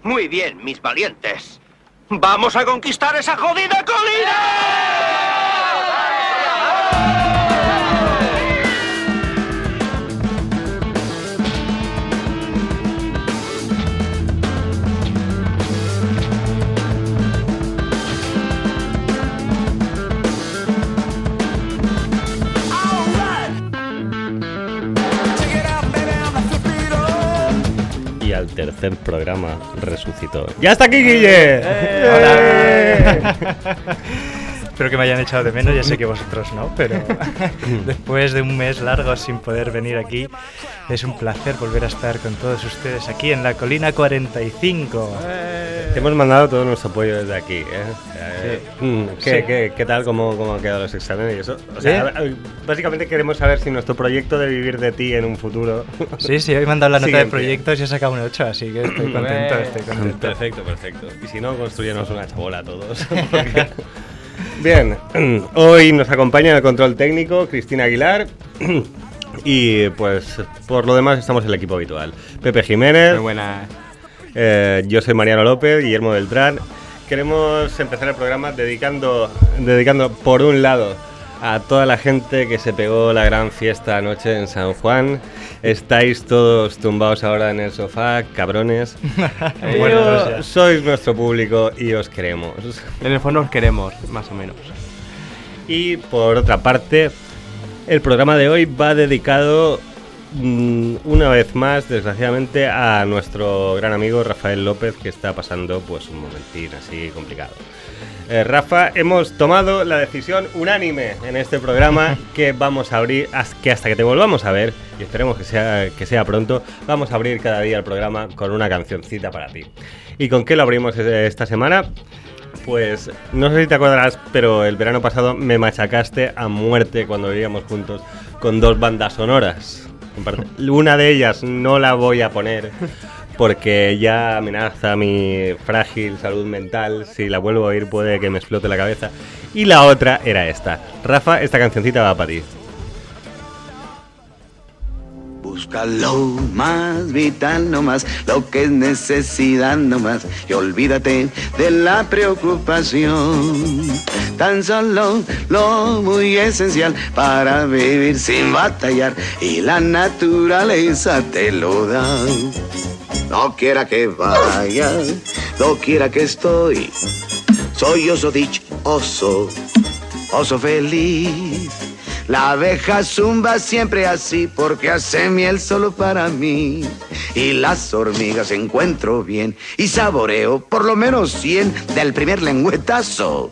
Muy bien, mis valientes. ¡Vamos a conquistar esa jodida colina! Al tercer programa resucitó. ¡Ya está aquí, Guille! ¡Hola! Espero que me hayan echado de menos, ya sé que vosotros no, pero después de un mes largo sin poder venir aquí, es un placer volver a estar con todos ustedes aquí en la Colina 45. Te hemos mandado todo nuestro apoyo desde aquí, ¿eh? ¿Qué tal? ¿Cómo han quedado los exámenes y eso? O sea, básicamente queremos saber si nuestro proyecto de vivir de ti en un futuro... Sí, hoy me han dado la nota de proyectos y he sacado un 8, así que estoy contento, Perfecto. Y si no, construyenos una chabola todos. Porque... Bien, hoy nos acompaña en el control técnico Cristina Aguilar y pues por lo demás estamos en el equipo habitual. Pepe Jiménez. Muy buena. Yo soy Mariano López, Guillermo Beltrán. Queremos empezar el programa dedicando por un lado a toda la gente que se pegó la gran fiesta anoche en San Juan. Estáis todos tumbados ahora en el sofá, cabrones. Pero sois nuestro público y os queremos. En el fondo os queremos, más o menos. Y por otra parte, el programa de hoy va dedicado una vez más, desgraciadamente, a nuestro gran amigo Rafael López, que está pasando pues un momentín así complicado. Rafa, hemos tomado la decisión unánime en este programa que vamos a abrir, que hasta que te volvamos a ver, y esperemos que sea pronto, vamos a abrir cada día el programa con una cancioncita para ti. ¿Y con qué lo abrimos esta semana? Pues no sé si te acordarás, pero el verano pasado me machacaste a muerte cuando vivíamos juntos con dos bandas sonoras. Una de ellas no la voy a poner porque ya amenaza mi frágil salud mental. Si la vuelvo a oír puede que me explote la cabeza. Y la otra era esta. Rafa, esta cancioncita va para ti. Busca lo más vital nomás, lo que es necesidad nomás, y olvídate de la preocupación. Tan solo lo muy esencial para vivir sin batallar, y la naturaleza te lo da. No quiera que vaya, no quiera que estoy, soy oso dichoso, oso feliz. La abeja zumba siempre así porque hace miel solo para mí. Y las hormigas encuentro bien y saboreo por lo menos 100 del primer lengüetazo.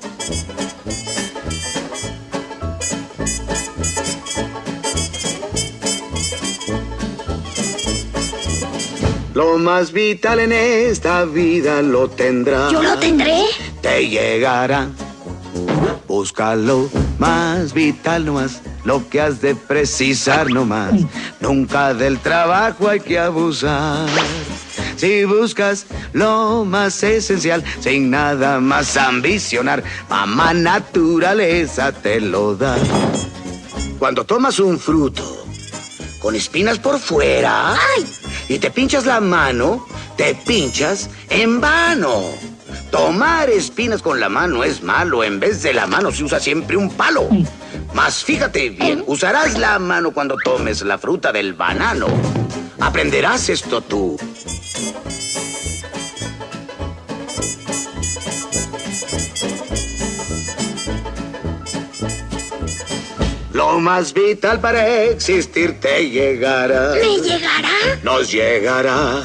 Lo más vital en esta vida lo tendrás. ¿Yo lo tendré? Te llegará. Búscalo más vital nomás, lo que has de precisar nomás. Nunca del trabajo hay que abusar. Si buscas lo más esencial, sin nada más ambicionar, mamá naturaleza te lo da. Cuando tomas un fruto con espinas por fuera, ¡ay!, y te pinchas la mano, te pinchas en vano. Tomar espinas con la mano es malo, en vez de la mano se usa siempre un palo. Mas fíjate bien, usarás la mano cuando tomes la fruta del banano. Aprenderás esto tú. Lo más vital para existir te llegará. ¿Me llegará? Nos llegará.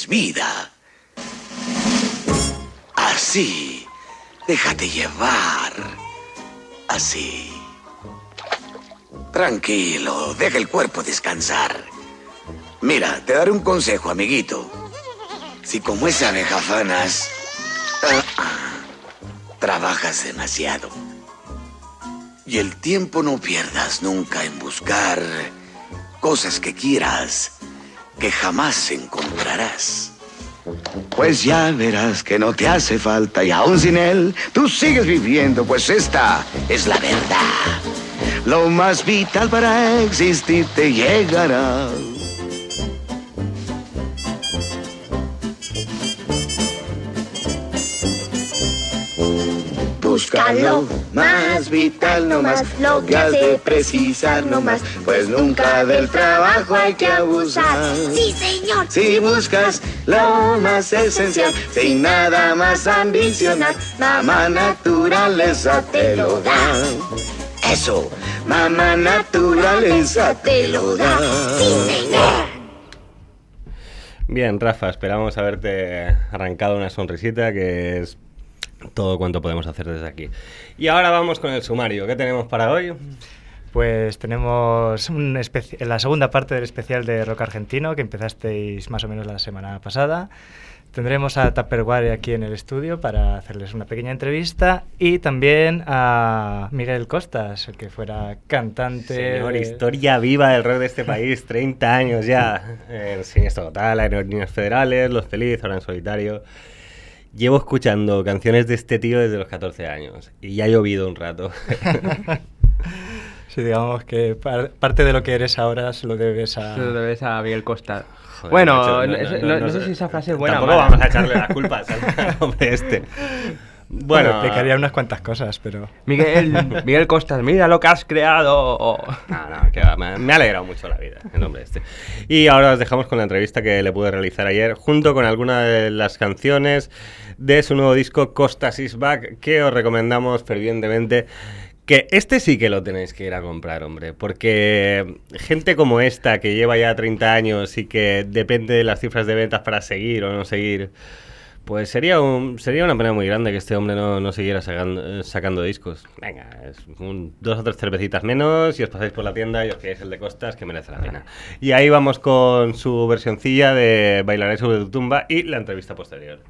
vida. Así, déjate llevar. Así. Tranquilo, deja el cuerpo descansar. Mira, te daré un consejo, amiguito. Si como esa abeja fanas, trabajas demasiado. Y el tiempo no pierdas nunca en buscar cosas que quieras, que jamás encontrarás. Pues ya verás que no te hace falta y aún sin él, tú sigues viviendo, pues esta es la verdad. Lo más vital para existir te llegará. Busca lo más vital nomás, lo que has de precisar nomás, pues nunca del trabajo hay que abusar. ¡Sí, señor! Si buscas lo más esencial, sin nada más ambicionar, mamá naturaleza te lo da. Eso, mamá naturaleza te lo da. ¡Sí, señor! Bien, Rafa, esperamos haberte arrancado una sonrisita, que es todo cuanto podemos hacer desde aquí. Y ahora vamos con el sumario. ¿Qué tenemos para hoy? Pues tenemos la segunda parte del especial de rock argentino que empezasteis más o menos la semana pasada. Tendremos a Tupperware aquí en el estudio para hacerles una pequeña entrevista y también a Miguel Costas, el que fuera cantante. Señor, historia viva del rock de este país, 30 años ya. Siniestro Total, Aerolíneas Federales, Los Feliz, ahora en solitario. Llevo escuchando canciones de este tío desde los 14 años y ya ha llovido un rato. Sí, digamos que parte de lo que eres ahora se lo debes a Miguel Costa. Joder, bueno, macho, no sé si esa frase es buena o tampoco mala. vamos a echarle las culpas al hombre este. Bueno, explicaría unas cuantas cosas, pero... Miguel Costas, mira lo que has creado. No, que va, me ha alegrado mucho la vida el hombre este. Y ahora os dejamos con la entrevista que le pude realizar ayer, junto con algunas de las canciones de su nuevo disco Costas is Back, que os recomendamos fervientemente. Que este sí que lo tenéis que ir a comprar, hombre, porque gente como esta, que lleva ya 30 años y que depende de las cifras de ventas para seguir o no seguir, pues sería una pena muy grande que este hombre no siguiera sacando discos. Venga, es 2 o 3 cervecitas menos y os pasáis por la tienda y os pilláis el de Costas, que merece la pena. Y ahí vamos con su versioncilla de Bailaré sobre tu tumba y la entrevista posterior.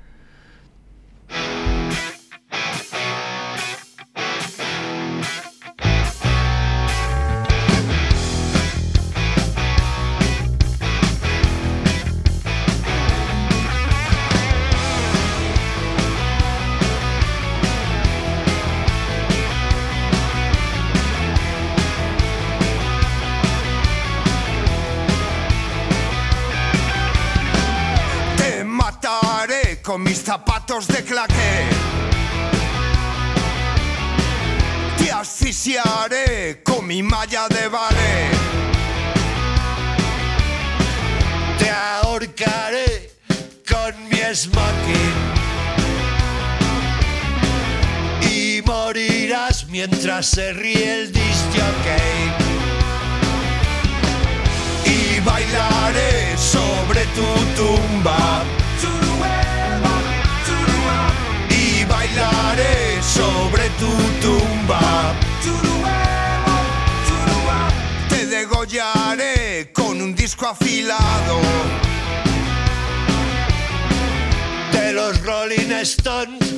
Con mis zapatos de claqué te asfixiaré con mi malla de ballet. Te ahorcaré con mi smoking y morirás mientras se ríe el disc jockey. Y bailaré sobre tu tumba. Bailaré sobre tu tumba. Te degollaré con un disco afilado de los Rolling Stones.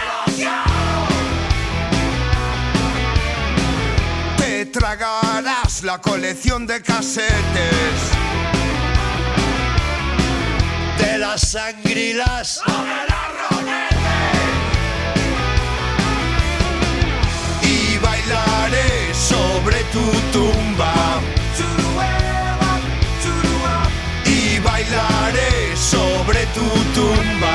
Te tragarás la colección de casetes de las Shangri-Las. Bailaré sobre tu tumba y bailaré sobre tu tumba.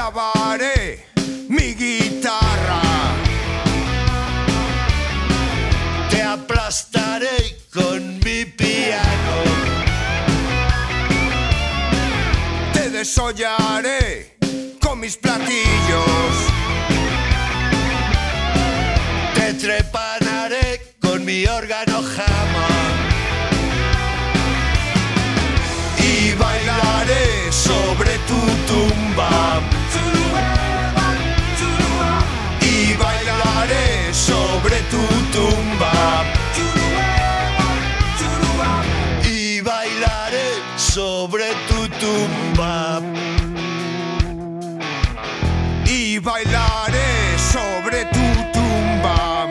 clavaré mi guitarra. Te aplastaré con mi piano. Te desollaré con mis platillos. Te trepanaré con mi órgano Hammond. Y bailaré sobre tu tumba. Y bailaré sobre tu tumba. Y bailaré sobre tu tumba. Y bailaré sobre tu tumba.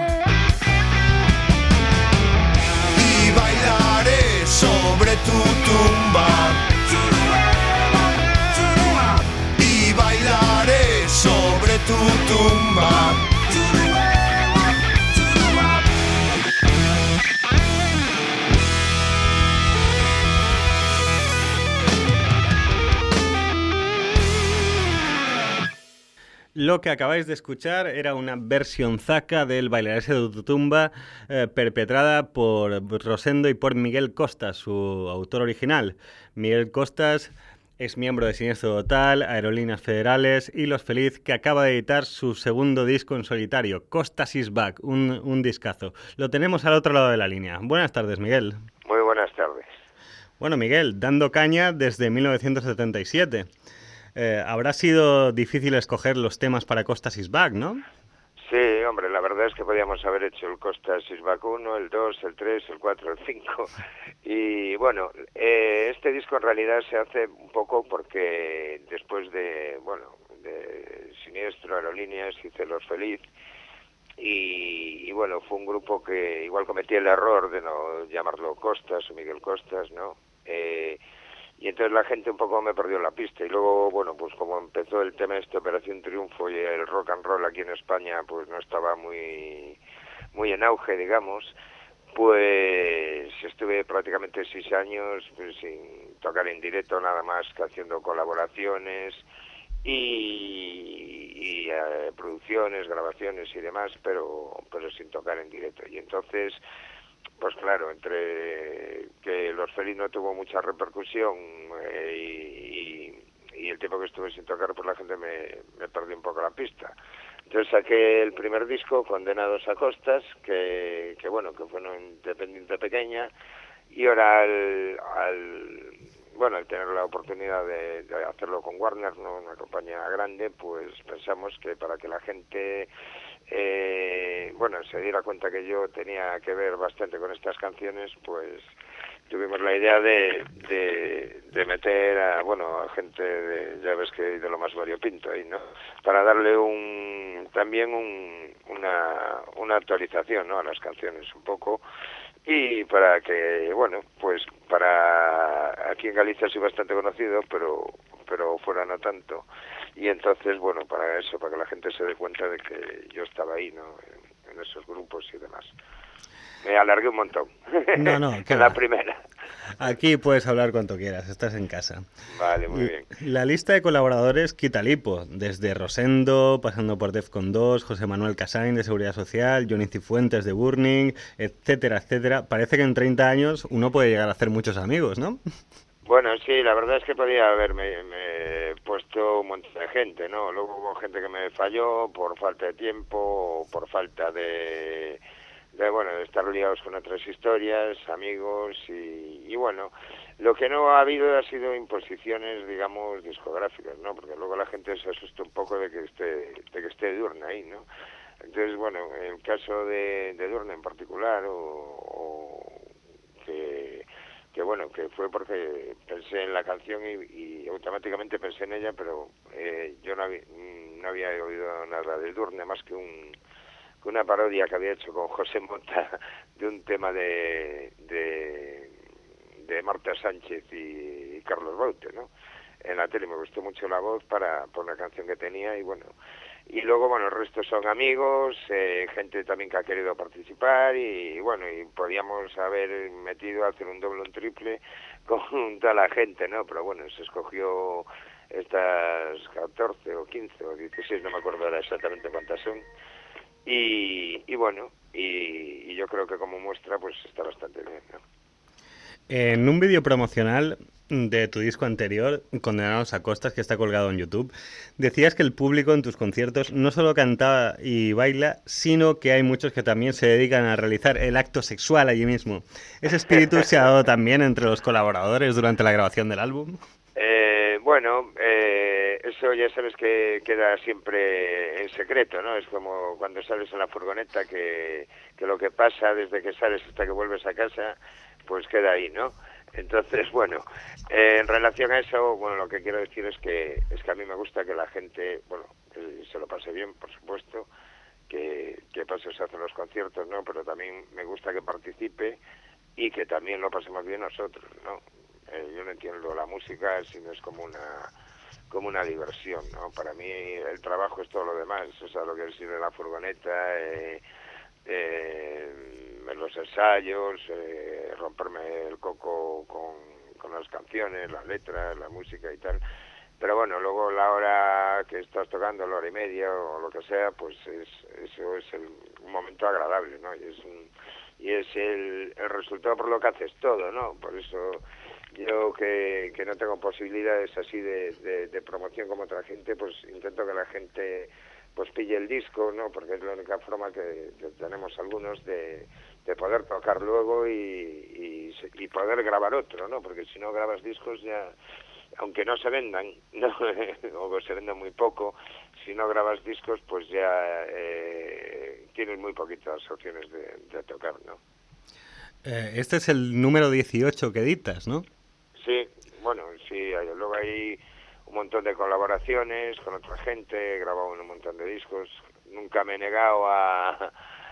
Y bailaré sobre tu tumba. Y bailaré sobre tu tumba. Lo que acabáis de escuchar era una versión zaca del Bailaré de tu tumba, perpetrada por Rosendo y por Miguel Costas, su autor original. Miguel Costas es miembro de Siniestro Total, Aerolíneas Federales y Los Feliz, que acaba de editar su segundo disco en solitario, Costas is Back, un discazo. Lo tenemos al otro lado de la línea. Buenas tardes, Miguel. Muy buenas tardes. Bueno, Miguel, dando caña desde 1977. Habrá sido difícil escoger los temas para Costas is Back, ¿no? Sí, hombre, la verdad es que podíamos haber hecho el Costas is Back 1, el 2, el 3, el 4, el 5. Y bueno, este disco en realidad se hace un poco porque después de Siniestro, Aerolíneas, hice Los Feliz. Y bueno, fue un grupo que igual cometí el error de no llamarlo Costas o Miguel Costas, ¿no? Y entonces la gente un poco me perdió la pista. Y luego, bueno, pues como empezó el tema de Operación Triunfo y el rock and roll aquí en España, pues no estaba muy en auge, digamos, pues estuve prácticamente 6 años pues, sin tocar en directo, nada más que haciendo colaboraciones y producciones, grabaciones y demás, pero sin tocar en directo. Y entonces, pues claro, entre que Los Feliz no tuvo mucha repercusión y el tiempo que estuve sin tocar, pues la gente me perdió un poco la pista. Entonces saqué el primer disco, Condenados a Costas, que bueno, que fue una independiente pequeña, y ahora al tener la oportunidad de hacerlo con Warner, ¿no? Una compañía grande, pues pensamos que para que la gente se diera cuenta que yo tenía que ver bastante con estas canciones, pues tuvimos la idea de meter a gente ya ves que de lo más variopinto ahí, ¿no? Para darle una actualización, ¿no? A las canciones un poco, y para que, pues para aquí en Galicia soy bastante conocido, pero fuera no tanto. Y entonces, para eso, para que la gente se dé cuenta de que yo estaba ahí, ¿no? En esos grupos y demás. Me alargué un montón. No, en la primera. Aquí puedes hablar cuanto quieras, estás en casa. Vale, muy bien. La lista de colaboradores quita lipo, desde Rosendo, pasando por Defcon 2, José Manuel Casain de Seguridad Social, Johnny Cifuentes de Burning, etcétera, etcétera. Parece que en 30 años uno puede llegar a hacer muchos amigos, ¿no? Bueno, sí, la verdad es que podía haberme puesto un montón de gente, ¿no? Luego hubo gente que me falló por falta de tiempo o por falta de estar liados con otras historias, amigos y bueno, lo que no ha habido ha sido imposiciones, digamos, discográficas, ¿no? Porque luego la gente se asusta un poco de que esté Edurne ahí, ¿no? Entonces, en el caso de Edurne en particular, que fue porque pensé en la canción y automáticamente pensé en ella, pero yo no había oído nada de Edurne más que una parodia que había hecho con José Mota de un tema de Marta Sánchez y Carlos Baute, ¿no? En la tele me gustó mucho la voz por una canción que tenía y luego, el resto son amigos, gente también que ha querido participar y podíamos haber metido a hacer un doble o un triple con toda la gente, ¿no? Pero se escogió estas 14 o 15 o 16, no me acuerdo ahora exactamente cuántas son. Y bueno, y yo creo que como muestra pues está bastante bien, ¿no? En un vídeo promocional de tu disco anterior, Condenados a Costas, que está colgado en YouTube, decías que el público en tus conciertos no solo canta y baila, sino que hay muchos que también se dedican a realizar el acto sexual allí mismo. ¿Ese espíritu se ha dado también entre los colaboradores durante la grabación del álbum? Bueno, eso ya sabes que queda siempre en secreto, ¿no? Es como cuando sales en la furgoneta, que lo que pasa desde que sales hasta que vuelves a casa, pues queda ahí, ¿no? Entonces, bueno, en relación a eso, bueno, lo que quiero decir es que a mí me gusta que la gente, bueno, que se lo pase bien, por supuesto, que pase se hacen los conciertos, ¿no? Pero también me gusta que participe y que también lo pasemos bien nosotros, ¿no? Yo no entiendo la música, sino es como una diversión, ¿no? Para mí el trabajo es todo lo demás, o sea, lo que es ir en la furgoneta, en los ensayos, romperme el coco con las canciones, las letras, la música y tal. Pero bueno, luego la hora que estás tocando, la hora y media o lo que sea, pues eso es un momento agradable, ¿no? Y es el resultado por lo que haces todo, ¿no? Por eso yo que no tengo posibilidades así de promoción como otra gente, pues intento que la gente pues pille el disco, ¿no? Porque es la única forma que tenemos algunos de poder tocar luego y poder grabar otro, ¿no? Porque si no grabas discos ya, aunque no se vendan, ¿no? O se vendan muy poco, si no grabas discos pues ya tienes muy poquitas opciones de tocar, ¿no? Este es el número 18 que editas, ¿no? Sí, bueno, sí, luego hay un montón de colaboraciones con otra gente, he grabado un montón de discos, nunca me he negado a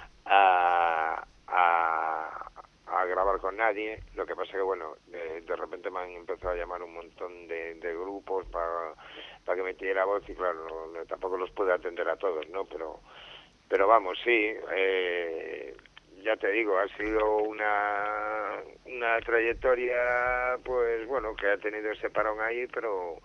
grabar con nadie, lo que pasa que bueno, de repente me han empezado a llamar un montón de grupos para que me tire voz y claro, tampoco los puedo atender a todos, ¿no? Pero vamos, sí, ya te digo, ha sido una trayectoria, pues bueno, que ha tenido ese parón ahí, pero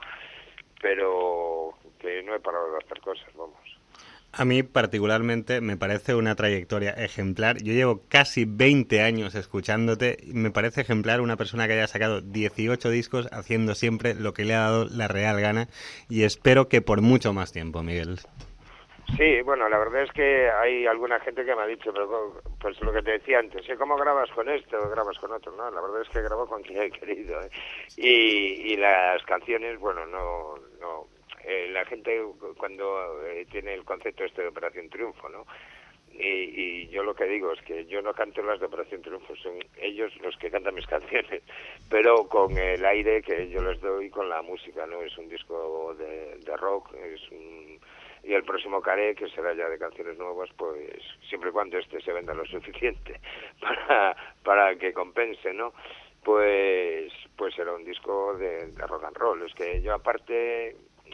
que no he parado de hacer cosas, vamos. A mí particularmente me parece una trayectoria ejemplar. Yo llevo casi 20 años escuchándote y me parece ejemplar una persona que haya sacado 18 discos haciendo siempre lo que le ha dado la real gana y espero que por mucho más tiempo, Miguel. Sí, bueno, la verdad es que hay alguna gente que me ha dicho, pero pues lo que te decía antes, ¿cómo grabas con esto o grabas con otro? No, la verdad es que grabo con quien he querido, ¿eh? Y las canciones, bueno, no la gente cuando tiene el concepto este de Operación Triunfo, ¿no? Y yo lo que digo es que yo no canto las de Operación Triunfo, son ellos los que cantan mis canciones, pero con el aire que yo les doy con la música, ¿no? Es un disco de rock, y el próximo Caré, que será ya de canciones nuevas, pues siempre y cuando se venda lo suficiente para que compense, ¿no? Pues será un disco de rock and roll. Es que yo aparte,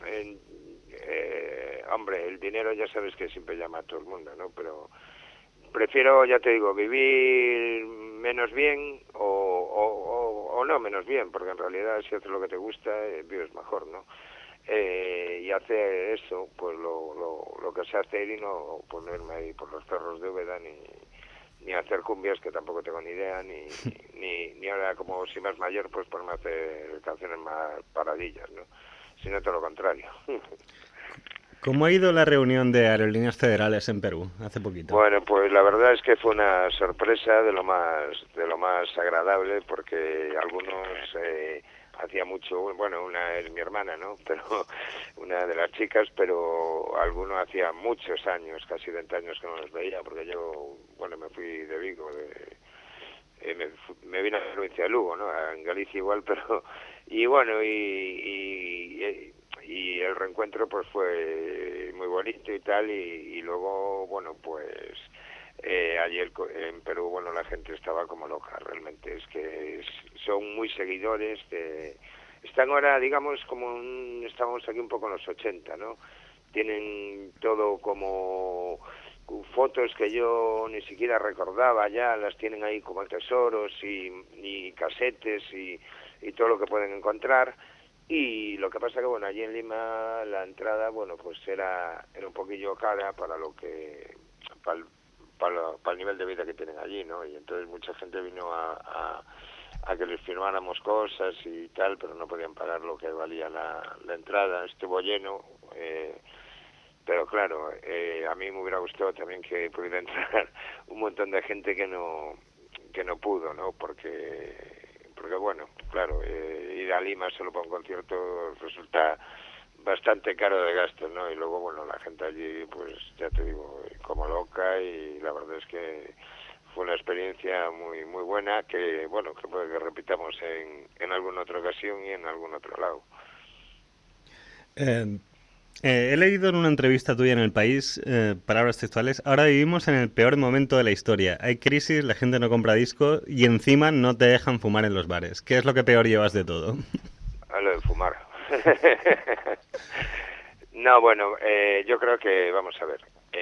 hombre, el dinero ya sabes que siempre llama a todo el mundo, ¿no? Pero prefiero, ya te digo, vivir menos bien o no menos bien, porque en realidad si haces lo que te gusta, vives mejor, ¿no? Y hacer eso, pues lo que sé hacer y no ponerme ahí por los cerros de Úbeda ni hacer cumbias que tampoco tengo ni idea ni ahora como si más mayor pues ponerme a hacer canciones más paradillas, ¿no? Sino todo lo contrario. ¿Cómo ha ido la reunión de Aerolíneas Federales en Perú hace poquito? Bueno, pues la verdad es que fue una sorpresa de lo más agradable porque algunos hacía mucho, bueno, una es mi hermana, ¿no? Pero una de las chicas, pero alguno hacía muchos años, casi 20 años que no los veía, porque yo, bueno, me fui de Vigo, me vine a la provincia de Lugo, ¿no? En Galicia igual, pero y bueno, y el reencuentro pues fue muy bonito y tal, y luego, bueno, pues ayer en Perú, bueno, la gente estaba como loca, realmente, es que son muy seguidores están ahora, digamos, estamos aquí un poco en los 80, ¿no? Tienen todo como fotos que yo ni siquiera recordaba ya, las tienen ahí como tesoros y casetes y todo lo que pueden encontrar. Y lo que pasa que, bueno, allí en Lima la entrada, bueno, pues era un poquillo cara para lo que... para el nivel de vida que tienen allí, ¿no? Y entonces mucha gente vino a que les firmáramos cosas y tal, pero no podían pagar lo que valía la entrada. Estuvo lleno, pero claro, a mí me hubiera gustado también que pudiera entrar un montón de gente que no pudo, ¿no? Porque bueno, claro, ir a Lima solo para un concierto resulta bastante caro de gastos, ¿no? Y luego, bueno, la gente allí, pues ya te digo, como loca, y la verdad es que fue una experiencia muy muy buena, que bueno, que puede que repitamos en alguna otra ocasión y en algún otro lado. He leído en una entrevista tuya en El País, palabras textuales: ahora vivimos en el peor momento de la historia. Hay crisis, la gente no compra discos y encima no te dejan fumar en los bares. ¿Qué es lo que peor llevas de todo? A lo de fumar. No, bueno, yo creo que, vamos a ver,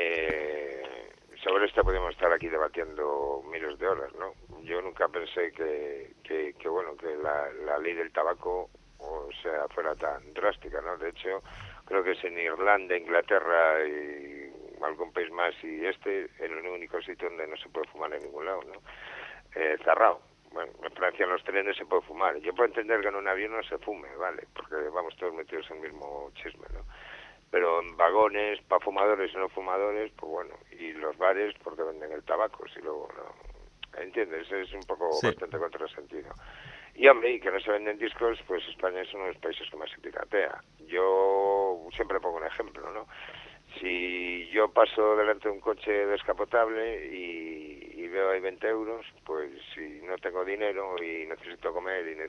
sobre esto podemos estar aquí debatiendo miles de horas, ¿no? Yo nunca pensé que bueno, que la ley del tabaco, o sea, fuera tan drástica, ¿no? De hecho, creo que es en Irlanda, Inglaterra y algún país más, y el único sitio donde no se puede fumar en ningún lado, ¿no? Cerrado. Bueno, en Francia en los trenes se puede fumar. Yo puedo entender que en un avión no se fume, ¿vale? Porque vamos todos metidos en el mismo chisme, ¿no? Pero en vagones, para fumadores y no fumadores, pues bueno, y los bares porque venden el tabaco, si luego no... ¿Entiendes? Es un poco bastante contrasentido. Y hombre, y que no se venden discos, pues España es uno de los países que más se piratea. Yo siempre pongo un ejemplo, ¿no? Si yo paso delante de un coche descapotable y veo ahí 20 euros, pues si no tengo dinero y necesito comer y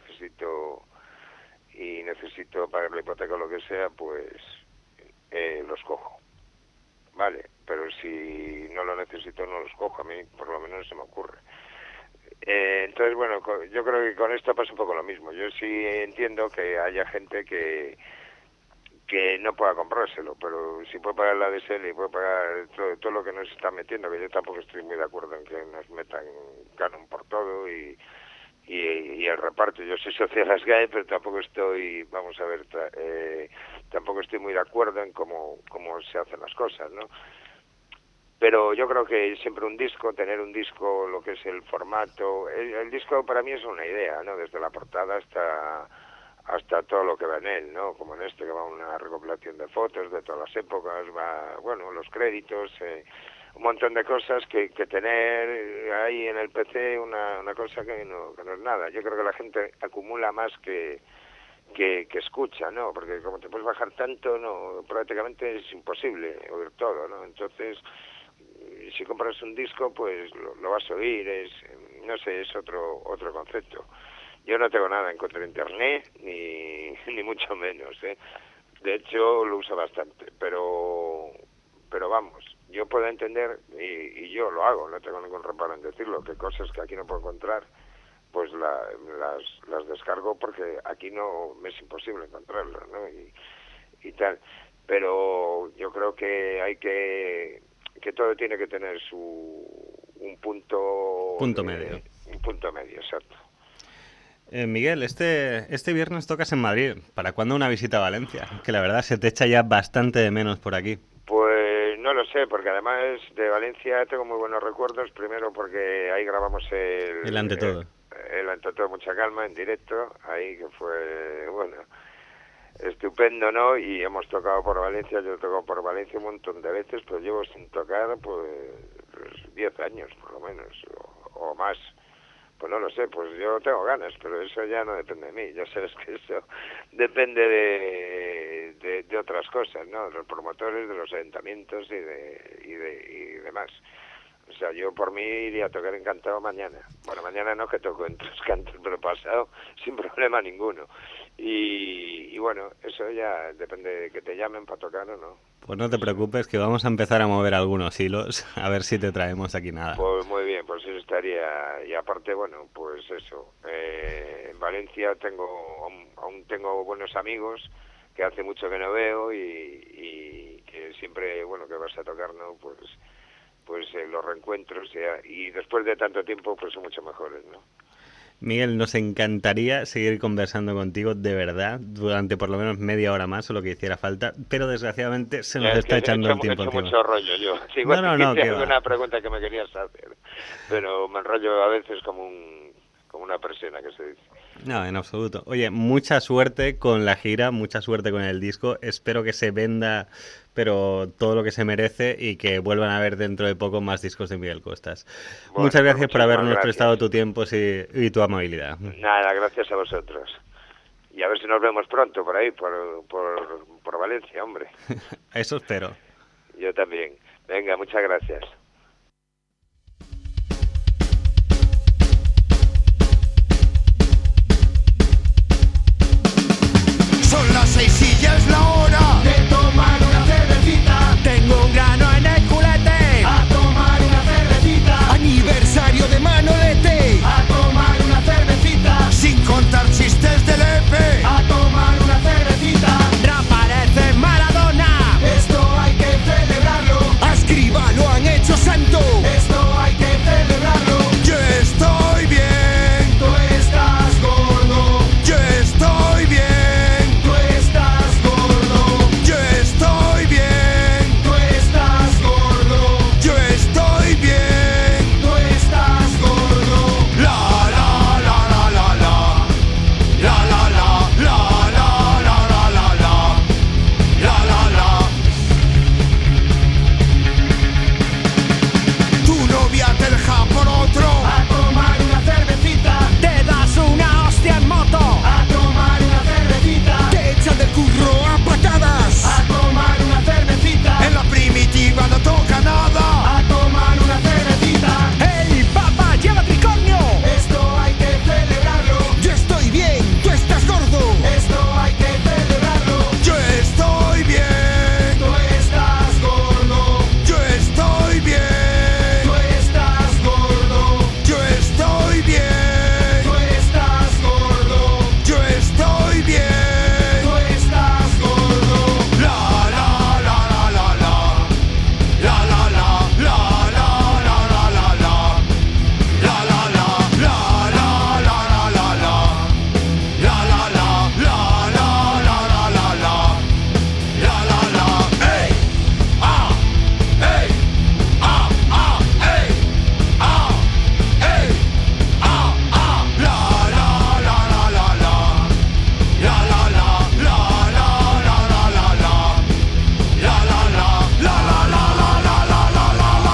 necesito pagar la hipoteca o lo que sea, pues los cojo. Vale, pero si no lo necesito no los cojo, a mí por lo menos se me ocurre. Entonces, bueno, yo creo que con esto pasa un poco lo mismo. Yo sí entiendo que haya gente que no pueda comprárselo, pero si puede pagar la DSL y puede pagar todo lo que nos está metiendo, que yo tampoco estoy muy de acuerdo en que nos metan canon por todo y el reparto. Yo soy socio de las GAE, pero tampoco estoy, vamos a ver, tampoco estoy muy de acuerdo en cómo se hacen las cosas, ¿no? Pero yo creo que siempre tener un disco, lo que es el formato, el disco para mí es una idea, ¿no? Desde la portada hasta todo lo que va en él, ¿no? Como en que va una recopilación de fotos de todas las épocas, va, bueno, los créditos, un montón de cosas que tener ahí en el PC, una cosa que no es nada. Yo creo que la gente acumula más que escucha, ¿no? Porque como te puedes bajar tanto, no, prácticamente es imposible oír todo, ¿no? Entonces, si compras un disco, pues lo vas a oír, no sé, es otro concepto. Yo no tengo nada en contra de Internet, ni mucho menos, ¿eh? De hecho, lo uso bastante, pero vamos, yo puedo entender, y yo lo hago, no tengo ningún reparo en decirlo, que cosas que aquí no puedo encontrar, pues las descargo porque aquí no me es imposible encontrarlas, ¿no? Y tal. Pero yo creo que hay que todo tiene que tener un punto medio. Un punto medio, exacto. Miguel, este viernes tocas en Madrid. ¿Para cuándo una visita a Valencia? Que la verdad se te echa ya bastante de menos por aquí. Pues no lo sé, porque además de Valencia tengo muy buenos recuerdos. Primero porque ahí grabamos el Ante Todo. El Ante Todo Mucha Calma en directo, ahí que fue, bueno, estupendo, ¿no? Y hemos tocado por Valencia, yo he tocado por Valencia un montón de veces, pero llevo sin tocar pues 10 años por lo menos, o más. Pues no lo sé, pues yo tengo ganas, pero eso ya no depende de mí. Ya sabes que eso depende de otras cosas, ¿no? De los promotores, de los ayuntamientos y demás. O sea, yo por mí iría a tocar encantado mañana. Bueno, mañana no, que toco en 3 cantos, pero pasado sin problema ninguno. Y bueno, eso ya depende de que te llamen para tocar o no. Pues no te preocupes, que vamos a empezar a mover algunos hilos, a ver si te traemos aquí nada. Pues muy bien, pues eso estaría. Y aparte, bueno, pues eso. En Valencia aún tengo buenos amigos que hace mucho que no veo y que siempre, bueno, que vas a tocar, ¿no? Pues los reencuentros y después de tanto tiempo, pues son mucho mejores, ¿no? Miguel, nos encantaría seguir conversando contigo, de verdad, durante por lo menos media hora más o lo que hiciera falta, pero desgraciadamente se nos está echando el tiempo encima. He hecho mucho rollo yo. Sí, igual no, que una pregunta que me querías hacer, pero me enrollo a veces como una persona que se dice. No, en absoluto. Oye, mucha suerte con la gira, mucha suerte con el disco. Espero que se venda, pero todo lo que se merece y que vuelvan a ver dentro de poco más discos de Miguel Costas. Bueno, muchas gracias por habernos prestado tu tiempo y tu amabilidad. Nada, gracias a vosotros. Y a ver si nos vemos pronto por ahí, por Valencia, hombre. Eso espero. Yo también. Venga, muchas gracias. Son las 6 y ya es la hora de tomar una cervecita. Tengo un grano en el culete. A tomar una cervecita. Aniversario de Manolete. A tomar una cervecita. Sin contar chistes del EP. A tomar una cervecita. Reaparece Maradona. Esto hay que celebrarlo. A Escribá lo han hecho santo. Esto hay que celebrarlo. Yo estoy bien. Tú estás gordo. Yo estoy bien. No toca nada. A tomar una cervecita. ¡Ey, papá, lleva tricornio! Esto hay que celebrarlo. Yo estoy bien, tú estás gordo. Esto hay que celebrarlo. Yo estoy bien. Tú estás gordo. Yo estoy bien. Tú estás gordo. Yo estoy bien. Tú estás gordo. Yo estoy bien. Tú estás gordo. La la la la la la. La la la la la la la la la. La la la la la la la la la. La la la la la la la la la. La la la. Ey. Ah. Ey. Ah ah. Ey. Ah. Ey. Ah ah. La la la la la la. La la la la la la la la la. La la la la la la la.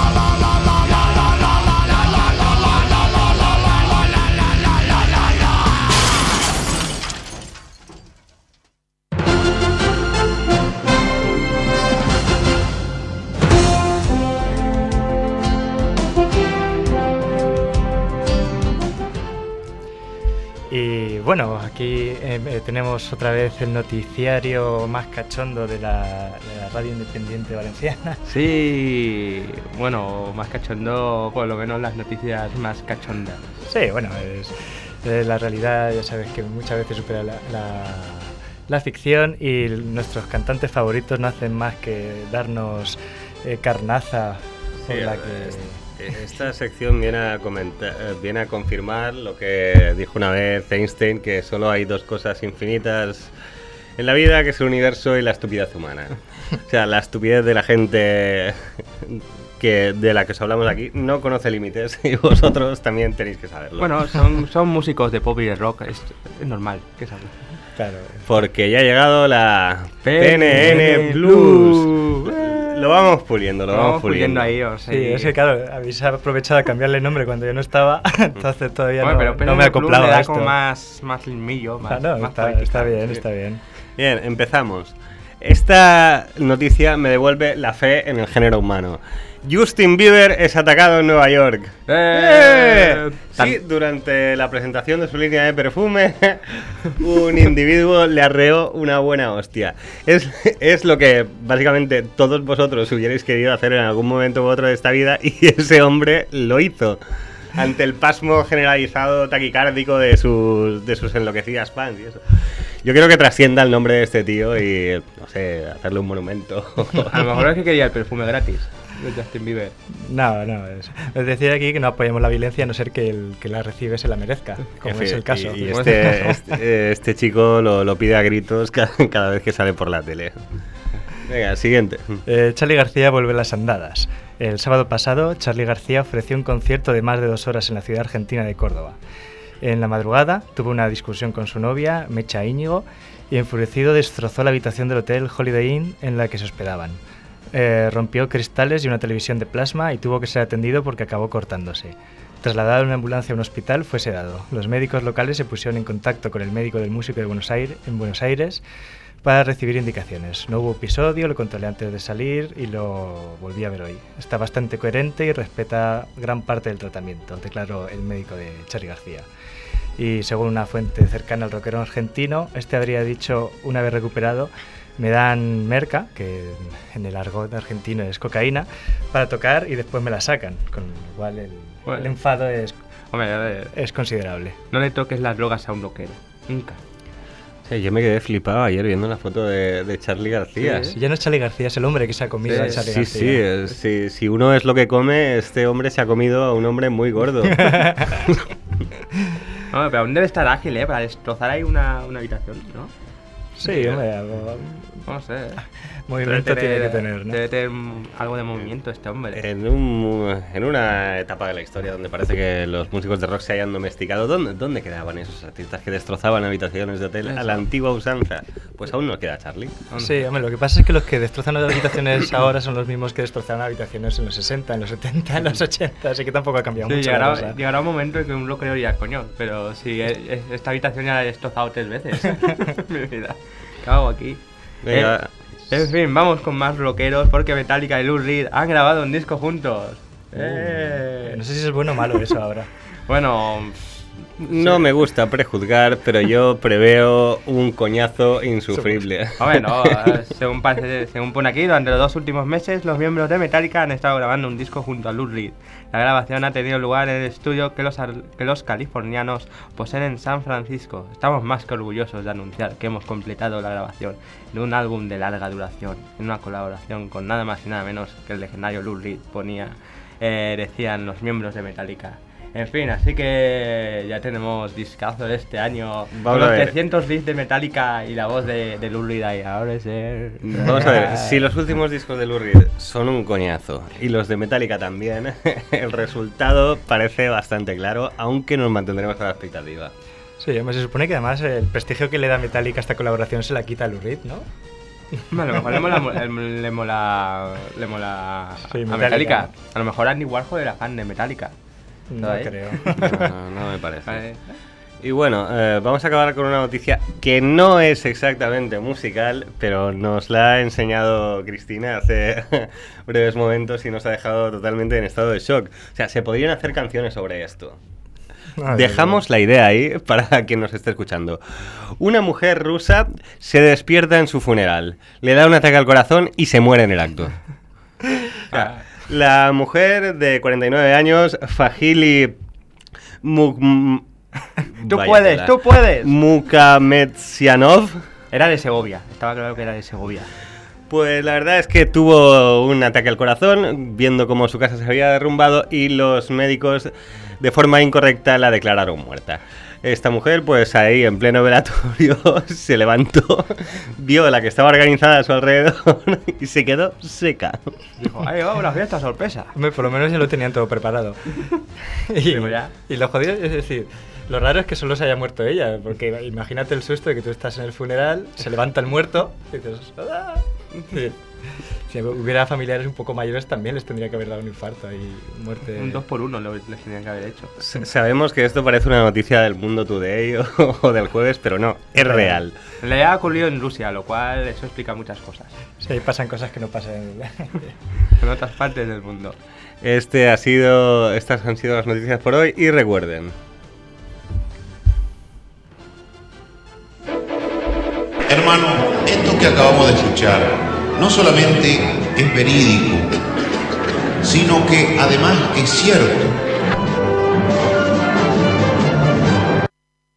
Y bueno, aquí tenemos otra vez el noticiario más cachondo de la radio independiente valenciana. Sí, bueno, más cachondo, por lo menos las noticias más cachondas. Sí, bueno, es la realidad, ya sabes que muchas veces supera la ficción y nuestros cantantes favoritos no hacen más que darnos carnaza por Sí, la que... Esta sección viene a confirmar lo que dijo una vez Einstein, que solo hay dos cosas infinitas en la vida, que es el universo y la estupidez humana. O sea, la estupidez de la gente de la que os hablamos aquí no conoce límites y vosotros también tenéis que saberlo. Bueno, son músicos de pop y de rock, es normal que saben. Claro. Porque ya ha llegado la PNN Blues. Lo vamos puliendo, lo vamos puliendo ahí, Sí, es que claro, habéis aprovechado a cambiarle nombre cuando yo no estaba, entonces todavía bueno, no me he acoplado a esto. Como más limillo, más, no, más está bien, sí. Está bien. Bien, empezamos. Esta noticia me devuelve la fe en el género humano. Justin Bieber es atacado en Nueva York. Sí, durante la presentación de su línea de perfume, un individuo le arreó una buena hostia. Es lo que básicamente todos vosotros hubierais querido hacer en algún momento u otro de esta vida, y ese hombre lo hizo. Ante el pasmo generalizado taquicárdico de sus enloquecidas fans y eso. Yo quiero que trascienda el nombre de este tío y, no sé, hacerle un monumento. A lo mejor es que quería el perfume gratis. de Justin Bieber. No, es decir aquí que no apoyamos la violencia a no ser que el que la recibe se la merezca, como es el caso. Y este chico lo pide a gritos cada vez que sale por la tele. Venga, siguiente. Charly García vuelve a las andadas. El sábado pasado, Charly García ofreció un concierto de más de 2 horas en la ciudad argentina de Córdoba. En la madrugada tuvo una discusión con su novia, Mecha Íñigo, y enfurecido destrozó la habitación del hotel Holiday Inn en la que se hospedaban. Rompió cristales y una televisión de plasma y tuvo que ser atendido porque acabó cortándose. Trasladado en una ambulancia a un hospital, fue sedado. Los médicos locales se pusieron en contacto con el médico del músico de Buenos Aires para recibir indicaciones. No hubo episodio, lo controlé antes de salir y lo volví a ver hoy. Está bastante coherente y respeta gran parte del tratamiento, declaró el médico de Charly García. Y según una fuente cercana al rockero argentino, este habría dicho, una vez recuperado, me dan merca, que en el argot argentino es cocaína, para tocar y después me la sacan, con lo cual el enfado es considerable. No le toques las drogas a un rockero, nunca. Sí, yo me quedé flipado ayer viendo la foto de Charly García. Sí, ya no es Charly García, es el hombre que se ha comido a Charly García. Sí, si uno es lo que come, este hombre se ha comido a un hombre muy gordo. No, pero aún debe estar ágil, para destrozar ahí una habitación, ¿no? Sí, hombre, no sé. Movimiento tiene que tener, ¿no? Debe tener algo de movimiento este hombre. En una etapa de la historia donde parece que los músicos de rock se hayan domesticado, ¿dónde quedaban esos artistas que destrozaban habitaciones de hotel a la antigua usanza? Pues aún no queda Charly. Sí, hombre, lo que pasa es que los que destrozan las habitaciones ahora son los mismos que destrozaron habitaciones en los 60, en los 70, en los 80, así que tampoco ha cambiado mucho. Llegará un momento en que un rockero dirá, coño, pero si esta habitación ya la he destrozado 3 veces. Mi vida, ¿qué hago aquí? Venga. En fin, vamos con más rockeros porque Metallica y Lou Reed han grabado un disco juntos. No sé si es bueno o malo eso ahora. Bueno, no me gusta prejuzgar, pero yo preveo un coñazo insufrible. Bueno, según pone aquí, durante los 2 últimos meses los miembros de Metallica han estado grabando un disco junto a Lou Reed. La grabación ha tenido lugar en el estudio que los californianos poseen en San Francisco. Estamos más que orgullosos de anunciar que hemos completado la grabación de un álbum de larga duración, en una colaboración con nada más y nada menos que el legendario Lou Reed, decían los miembros de Metallica. En fin, así que ya tenemos discazo de este año. Con los 300 riffs de Metallica y la voz de Lou Reed ahí. Vamos a ver, si los últimos discos de Lou Reed son un coñazo y los de Metallica también, el resultado parece bastante claro, aunque nos mantendremos a la expectativa. Sí, se supone que además el prestigio que le da Metallica a esta colaboración se la quita a Lou Reed, ¿no? A lo mejor le mola sí, a Metallica. A lo mejor Andy Warhol era fan de Metallica. No creo. No me parece. Y bueno, vamos a acabar con una noticia que no es exactamente musical, pero nos la ha enseñado Cristina hace breves momentos y nos ha dejado totalmente en estado de shock. O sea, se podrían hacer canciones sobre esto. Dejamos la idea ahí para quien nos esté escuchando. Una mujer rusa se despierta en su funeral, le da un ataque al corazón y se muere en el acto. La mujer de 49 años, Fahili Tú puedes. Mukametsianov. Era de Segovia, estaba claro que era de Segovia. Pues la verdad es que tuvo un ataque al corazón, viendo cómo su casa se había derrumbado y los médicos de forma incorrecta la declararon muerta. Esta mujer, pues ahí en pleno velatorio, se levantó, vio la que estaba organizada a su alrededor y se quedó seca. Dijo, ¡ay, vamos, una fiesta sorpresa! Hombre, por lo menos ya lo tenían todo preparado. y lo jodido, es decir, lo raro es que solo se haya muerto ella, porque imagínate el susto de que tú estás en el funeral, se levanta el muerto y dices, ¡ah! Sí. Si hubiera familiares un poco mayores también les tendría que haber dado un infarto y muerte. Un 2x1 les tendrían que haber hecho. Sabemos que esto parece una noticia del Mundo Today o del Jueves, pero no, es real. Le ha ocurrido en Rusia, lo cual eso explica muchas cosas. Sí, pasan cosas que no pasan en otras partes del mundo. Estas han sido las noticias por hoy y recuerden. Hermano, esto que acabamos de escuchar no solamente es verídico, sino que además es cierto.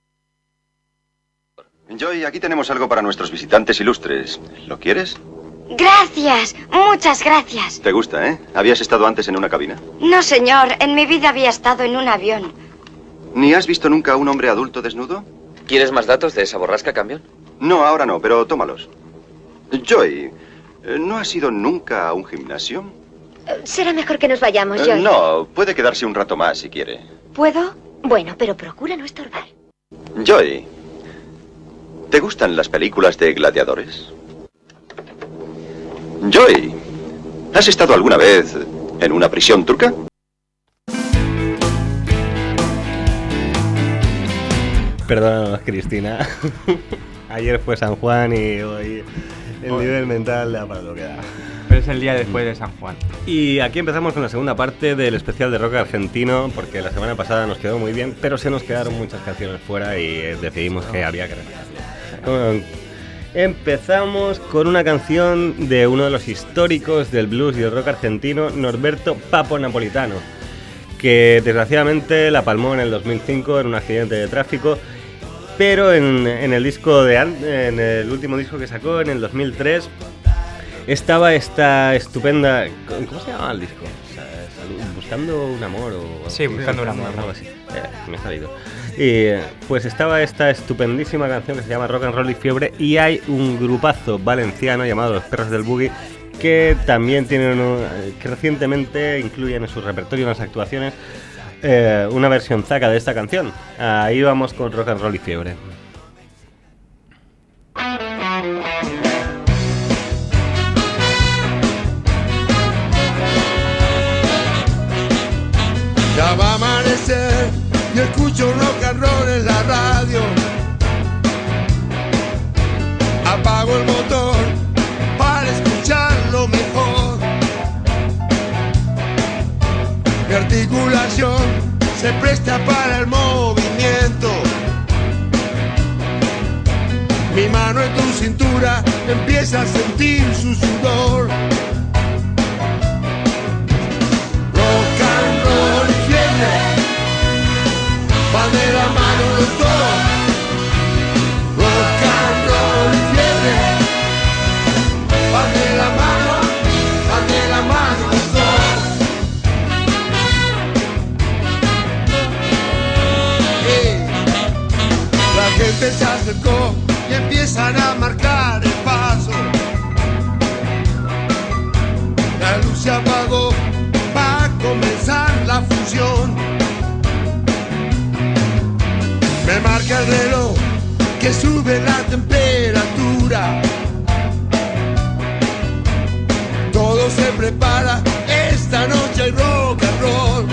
Joy, aquí tenemos algo para nuestros visitantes ilustres. ¿Lo quieres? Gracias, muchas gracias. ¿Te gusta, eh? ¿Habías estado antes en una cabina? No, señor, en mi vida había estado en un avión. ¿Ni has visto nunca a un hombre adulto desnudo? ¿Quieres más datos de esa borrasca, Camión? No, ahora no, pero tómalos. Joy, ¿no has ido nunca a un gimnasio? Será mejor que nos vayamos, Joy. No, puede quedarse un rato más si quiere. ¿Puedo? Bueno, pero procura no estorbar. Joy, ¿te gustan las películas de gladiadores? Joy, ¿has estado alguna vez en una prisión turca? Perdónanos, Cristina. Ayer fue San Juan y hoy el nivel mental da para lo que da. Pero es el día después de San Juan. Y aquí empezamos con la segunda parte del especial de rock argentino, porque la semana pasada nos quedó muy bien, pero se nos quedaron muchas canciones fuera y decidimos que había que repasarlo. Empezamos con una canción de uno de los históricos del blues y el rock argentino, Norberto Papo Napolitano, que desgraciadamente la palmó en el 2005 en un accidente de tráfico, pero en el último disco que sacó, en el 2003, estaba esta estupenda... ¿Cómo se llamaba el disco? Buscando un amor o... Sí, Buscando un amor. Algo así. Me ha salido. Y pues estaba esta estupendísima canción que se llama Rock and Roll y Fiebre, y hay un grupazo valenciano llamado Los Perros del Boogie que también tienen que recientemente incluyen en su repertorio, en las actuaciones, una versión zaca de esta canción. Ahí vamos con Rock and Roll y Fiebre. Ya va a amanecer y escucho rock and roll en la radio. Apago el motor para escucharlo mejor. Mi articulación se presta para el movimiento. Mi mano en tu cintura empieza a sentir su sudor. Van de la mano los dos. Rock and roll y fiebre. Van de la mano los dos. Hey. La gente se acercó y empiezan a marcar el paso. La luz se apagó, va a comenzar la función. Me marca el reloj que sube la temperatura. Todo se prepara, esta noche hay rock and roll.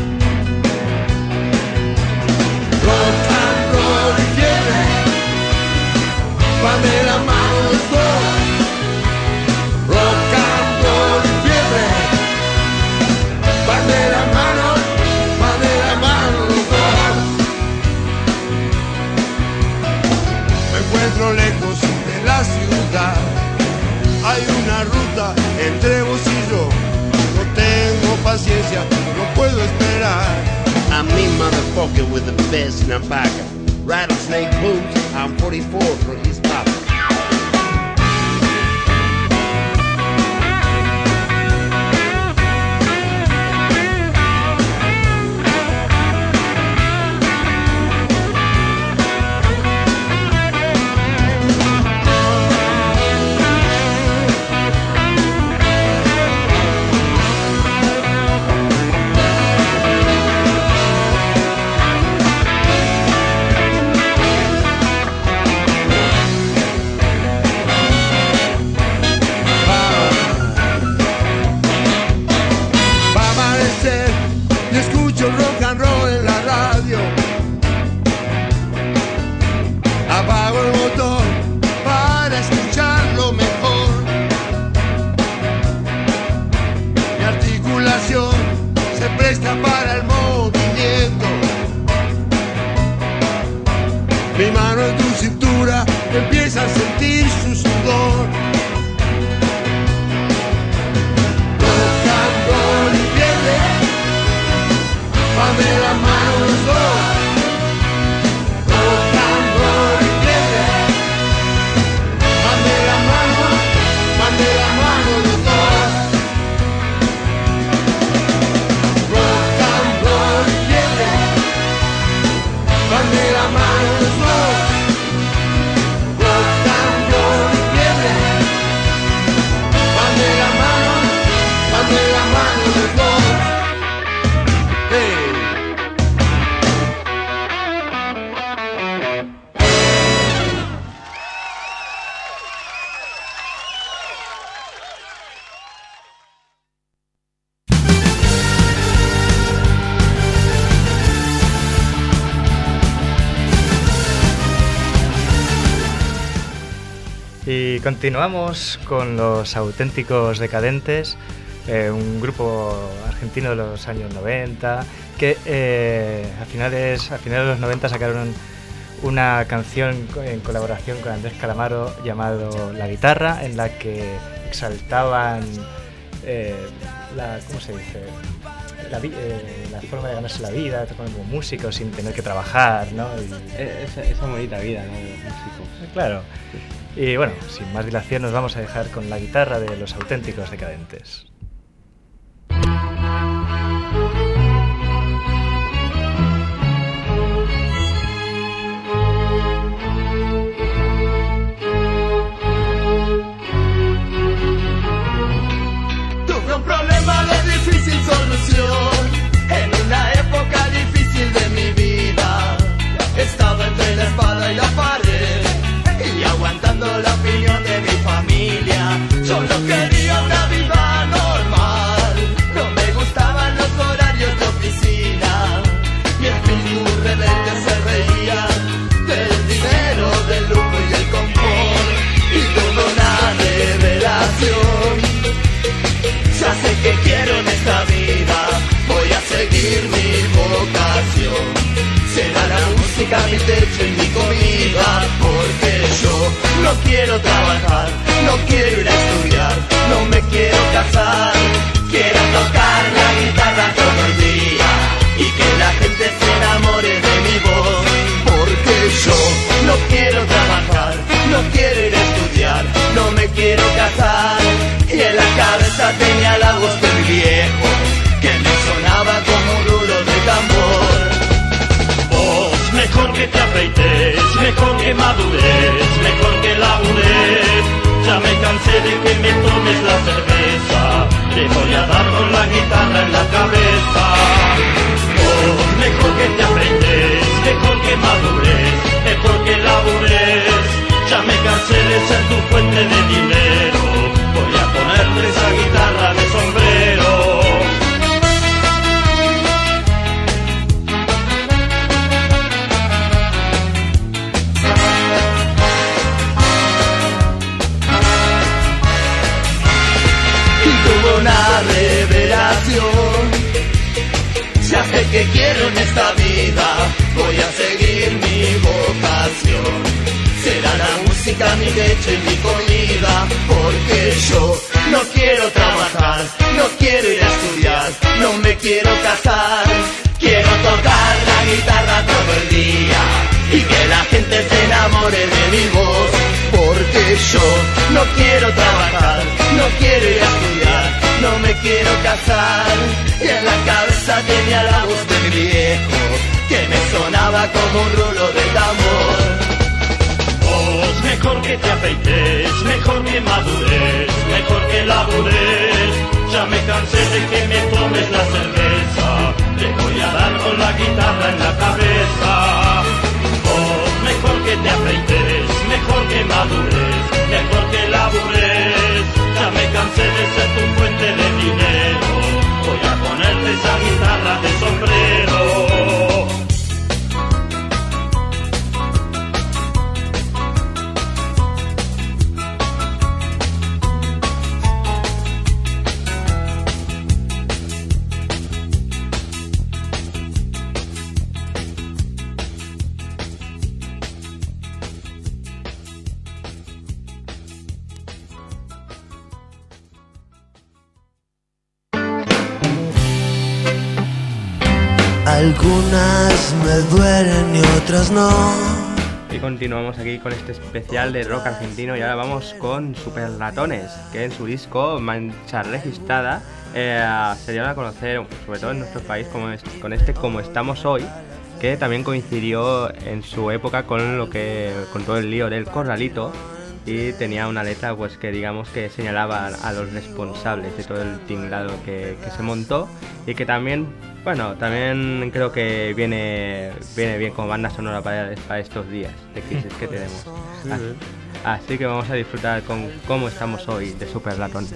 Rock and roll y fiebre, van de la mano los dos. Rock and roll y fiebre, van de la mano los dos. Me encuentro lejos de la ciudad. Hay una ruta entre vos y yo. No tengo paciencia, no puedo esperar. I'm me motherfucker with the best in Nampaca. Rattlesnake boots, I'm 44 for East Papa. Mi mano en tu cintura empieza a sentir su sudor. Rock and roll y fiebre, van de la mano los dos. Rock and roll y fiebre, van de la mano there's more. Hey. Y continuamos con Los Auténticos Decadentes, un grupo argentino de los años 90 que a finales de los 90 sacaron una canción en colaboración con Andrés Calamaro llamado La Guitarra, en la que exaltaban ¿cómo se dice? La forma de ganarse la vida, como músico sin tener que trabajar, ¿no? Esa bonita vida, ¿no? De músico. Claro. Y bueno, sin más dilación nos vamos a dejar con La Guitarra de Los Auténticos Decadentes. Tuve un problema de difícil solución en una época difícil de mi vida. Estaba entre la espada y la pared y aguantando la opinión de mi familia. Solo quería una vida normal, no me gustaban los horarios de oficina. Mi espíritu rebelde se reía del dinero, del lujo y del confort, y tuve una revelación. Ya sé que quiero en esta vida, voy a seguir mi vocación. Será la música mi techo y mi comida, porque yo no quiero trabajar, no quiero ir a estudiar, no me quiero casar. Quiero tocar la guitarra todo el día y que la gente se enamore de mi voz, porque yo no quiero trabajar, no quiero ir a estudiar, no me quiero casar. Y en la cabeza tenía la voz de mi viejo, que me sonaba como un rulo de tambor. Vos, mejor que te afeites, mejor que madures, mejor que labures. Ya me cansé de que me tomes la cerveza, te voy a dar con la guitarra en la cabeza. Vos, mejor que te afeites, mejor que madures, mejor que labures. Ya me cansé de ser tu fuente de dinero, voy a ponerte esa guitarra de sombrero. Y tuvo una revelación. Ya sé que quiero en esta vida, voy a seguir mi vocación. Será la música mi leche y mi comida, porque yo no quiero trabajar, no quiero ir a estudiar, no me quiero casar. Quiero tocar la guitarra todo el día y que la gente se enamore de mi voz, porque yo no quiero trabajar, no quiero ir a estudiar, no me quiero casar. Y en la cabeza tenía la voz de mi viejo, que me sonaba como un rulo de tambor. Vos, mejor que te afeites, mejor que madures, mejor que labures. Ya me cansé de que me tomes la cerveza, te voy a dar con la guitarra en la cabeza. Vos, mejor que te afeites, mejor que madures, mejor que labures. Ya me cansé de ser tu fuente de dinero, voy a ponerte esa guitarra de sombrero. Algunas me duelen y otras no. Y continuamos aquí con este especial de rock argentino y ahora vamos con Super Ratones, que en su disco Mancha Registrada se dieron a conocer, sobre todo en nuestro país, con este Como Estamos Hoy, que también coincidió en su época con todo el lío del Corralito, y tenía una letra pues que digamos que señalaba a los responsables de todo el tinglado que se montó, y que también, bueno, también creo que viene bien como banda sonora para estos días de crisis que tenemos. Así que vamos a disfrutar con Cómo estamos hoy de Superlatones.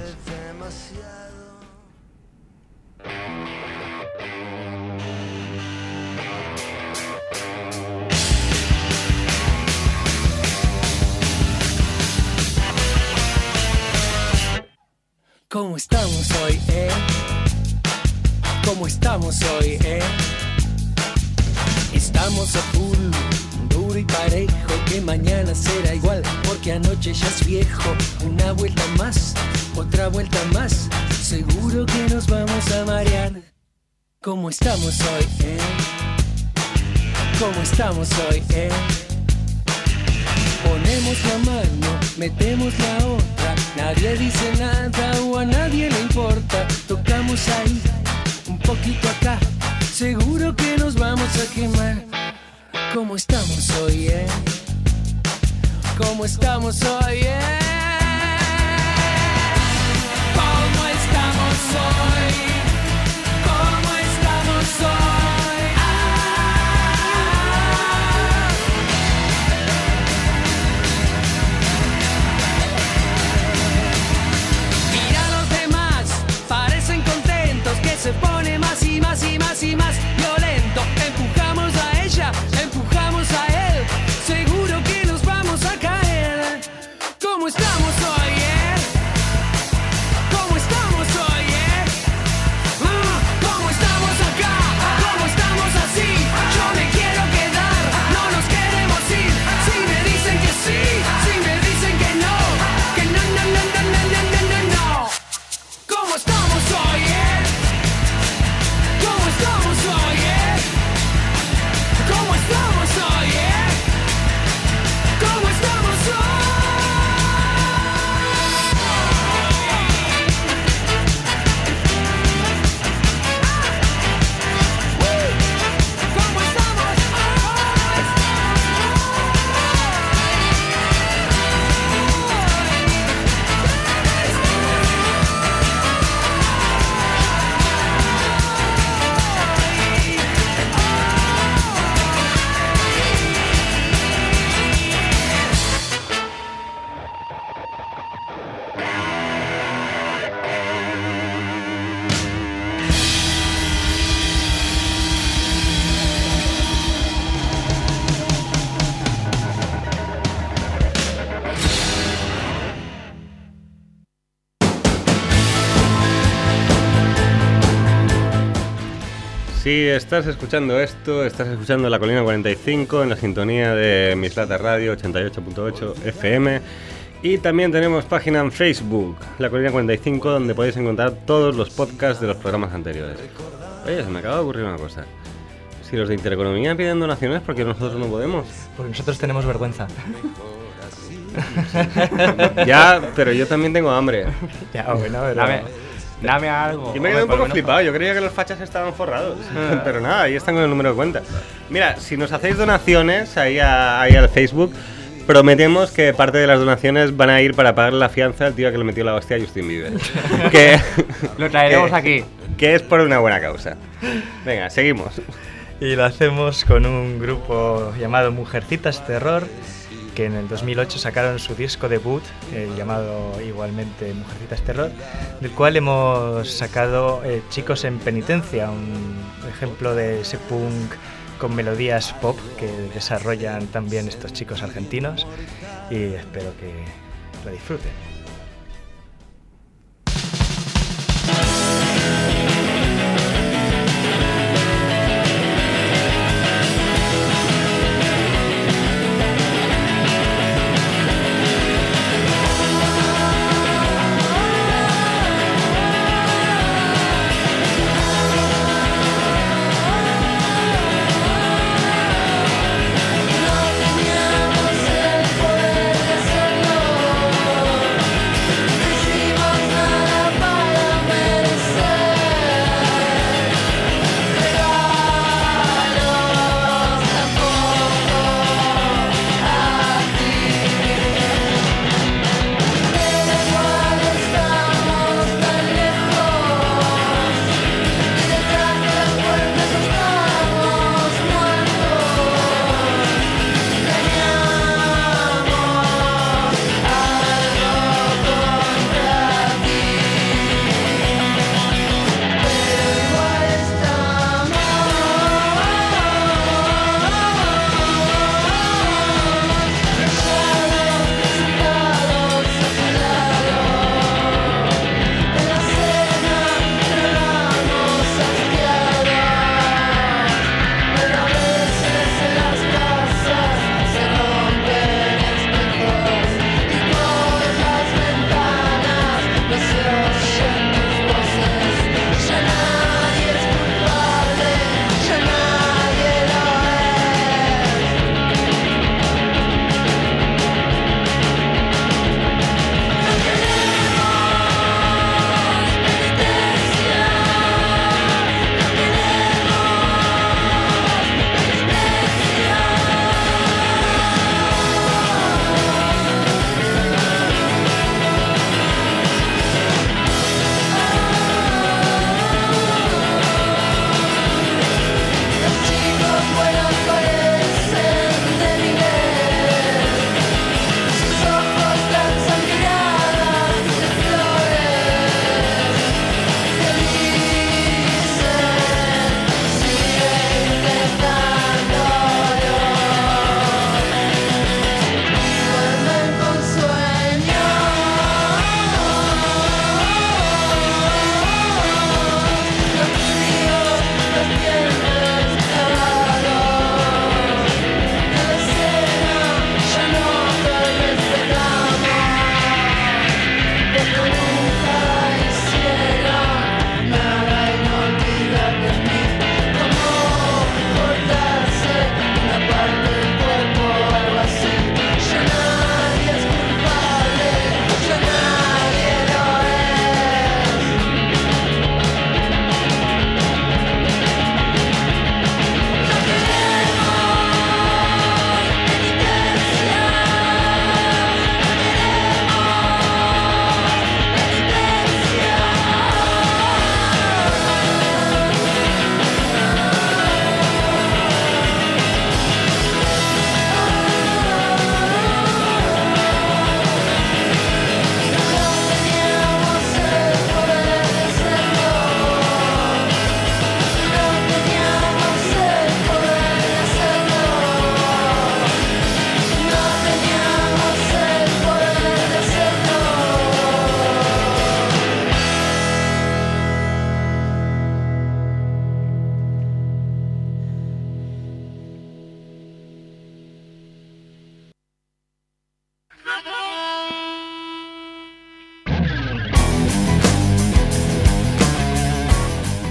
¿Cómo estamos hoy, ¿Cómo estamos hoy, Estamos a full, duro y parejo, que mañana será igual, porque anoche ya es viejo. Una vuelta más, otra vuelta más, seguro que nos vamos a marear. ¿Cómo estamos hoy, ¿Cómo estamos hoy, Ponemos la mano, metemos la otra, nadie dice nada o a nadie le importa. Tocamos ahí, un poquito acá, seguro que nos vamos a quemar. ¿Cómo estamos hoy, ¿Cómo estamos hoy, ¿Cómo estamos hoy? ¿Cómo estamos hoy? Se pone más y más y más y más violento. Empujamos a ella, empujamos a él, seguro que nos vamos a caer. ¿Cómo estamos hoy, ¿Cómo estamos hoy, ¿Cómo estamos acá? ¿Cómo estamos así? Yo me quiero quedar, no nos queremos ir. Si me dicen que sí, si me dicen que no, que no, no, no, no, no, no, no, no, no. ¿Cómo estamos hoy, ¿Cómo estamos hoy, ¿Cómo estamos hoy, ¿Cómo estamos hoy? ¿Cómo estamos Si estás escuchando esto, estás escuchando La Colina 45 en la sintonía de Mislata Radio 88.8 FM, y también tenemos página en Facebook, La Colina 45, donde podéis encontrar todos los podcasts de los programas anteriores. Oye, se me acaba de ocurrir una cosa. Si los de Intereconomía piden donaciones, ¿por qué nosotros no podemos? Porque nosotros tenemos vergüenza. Ya, pero yo también tengo hambre. Ya, bueno, pero... Dame algo. Yo me quedé un poco flipado, yo creía que los fachas estaban forrados. Pero nada, ahí están con el número de cuenta. Mira, si nos hacéis donaciones ahí al Facebook, prometemos que parte de las donaciones van a ir para pagar la fianza al tío que le metió la hostia a Justin Bieber. Que lo traeremos aquí. Que es por una buena causa. Venga, seguimos. Y lo hacemos con un grupo llamado Mujercitas Terror, que en el 2008 sacaron su disco debut, llamado igualmente Mujercitas Terror, del cual hemos sacado Chicos en Penitencia, un ejemplo de ese punk con melodías pop que desarrollan también estos chicos argentinos, y espero que lo disfruten.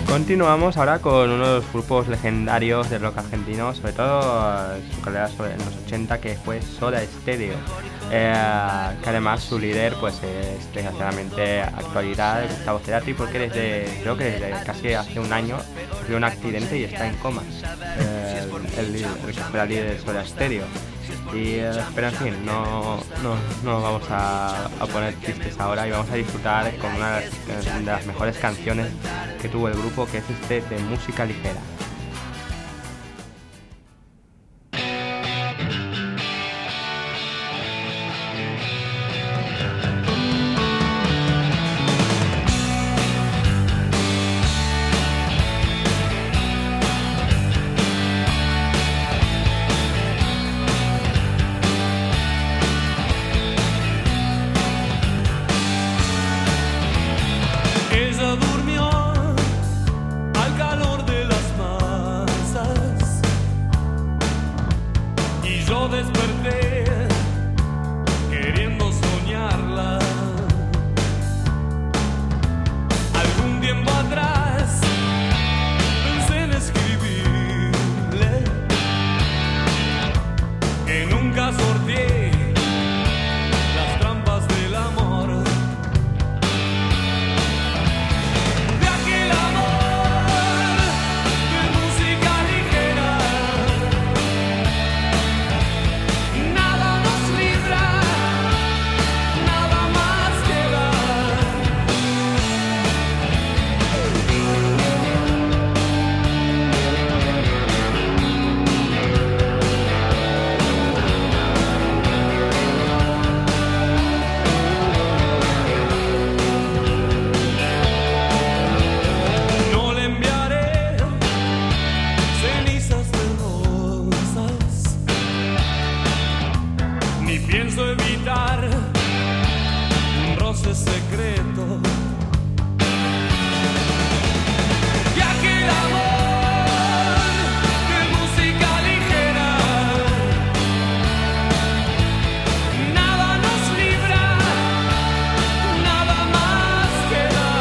Continuamos ahora con unos grupos legendarios del rock argentino, sobre todo su carrera en los 80, que fue Soda Stereo, que además su líder pues es desgraciadamente actualidad Gustavo Cerati, porque creo que desde casi hace un año sufrió un accidente y está en coma, el que fuera líder de Soda Stereo. Pero en fin, no vamos a poner tristes ahora y vamos a disfrutar con una de las mejores canciones que tuvo el grupo, que es de Música Ligera. Ella durmió al calor de las masas y yo desperté queriendo soñarla. Algún tiempo atrás pensé en escribirle que nunca sorteé las trampas del amor. Secreto. Y aquel amor de música ligera, nada nos libra, nada más queda.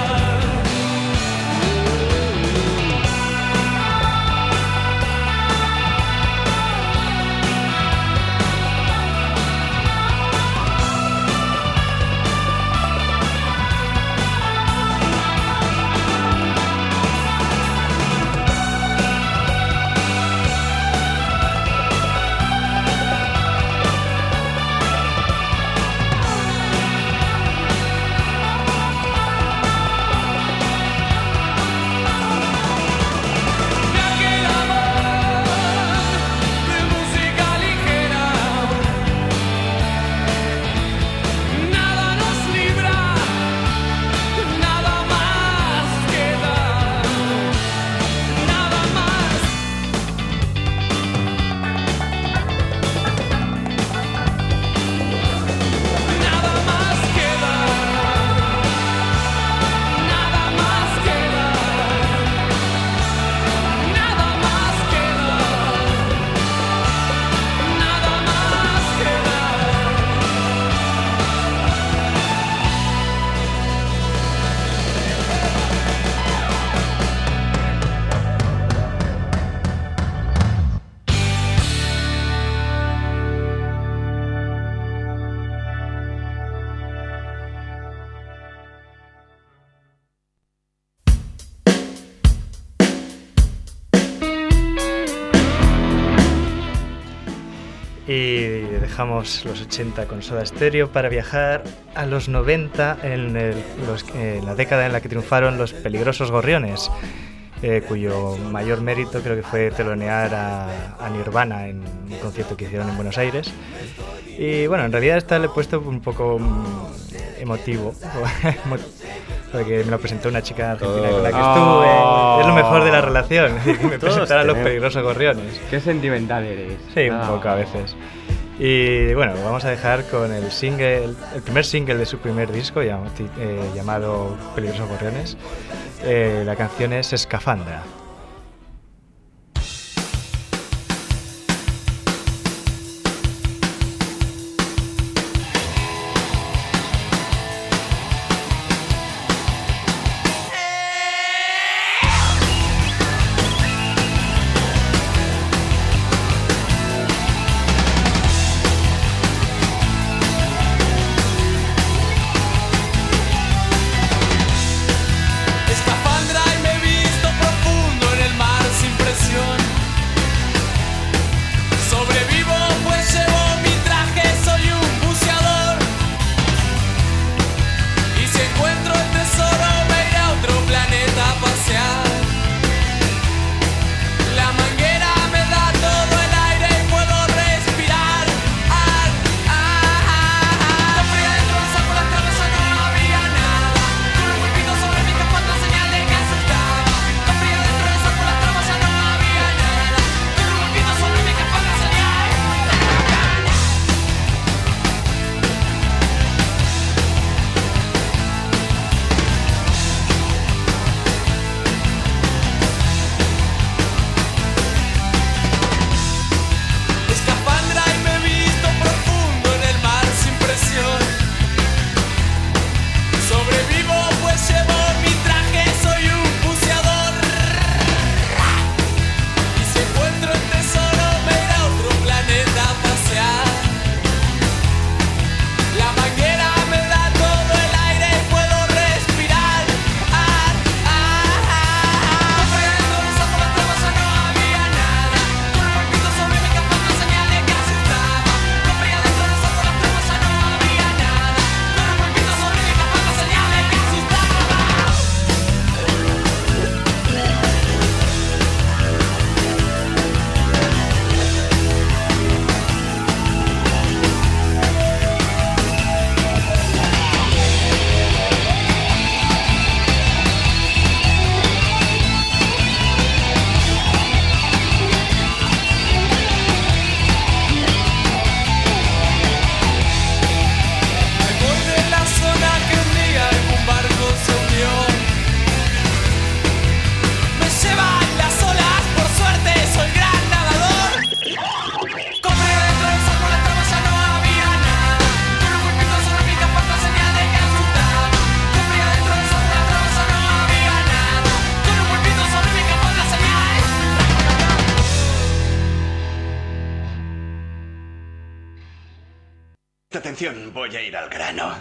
Y dejamos los 80 con Soda Stereo para viajar a los 90 en la década en la que triunfaron Los Peligrosos Gorriones, cuyo mayor mérito creo que fue telonear a Nirvana en un concierto que hicieron en Buenos Aires. Y bueno, en realidad le he puesto un poco emotivo, porque me lo presentó una chica argentina con la que estuve. Es lo mejor de la relación, que me presentaran Los Peligrosos Gorriones. Qué sentimental eres. Sí, un poco a veces. Y bueno, vamos a dejar con el primer single de su primer disco llamado Peligrosos Gorriones. La canción es Escafandra. Presta atención, voy a ir al grano.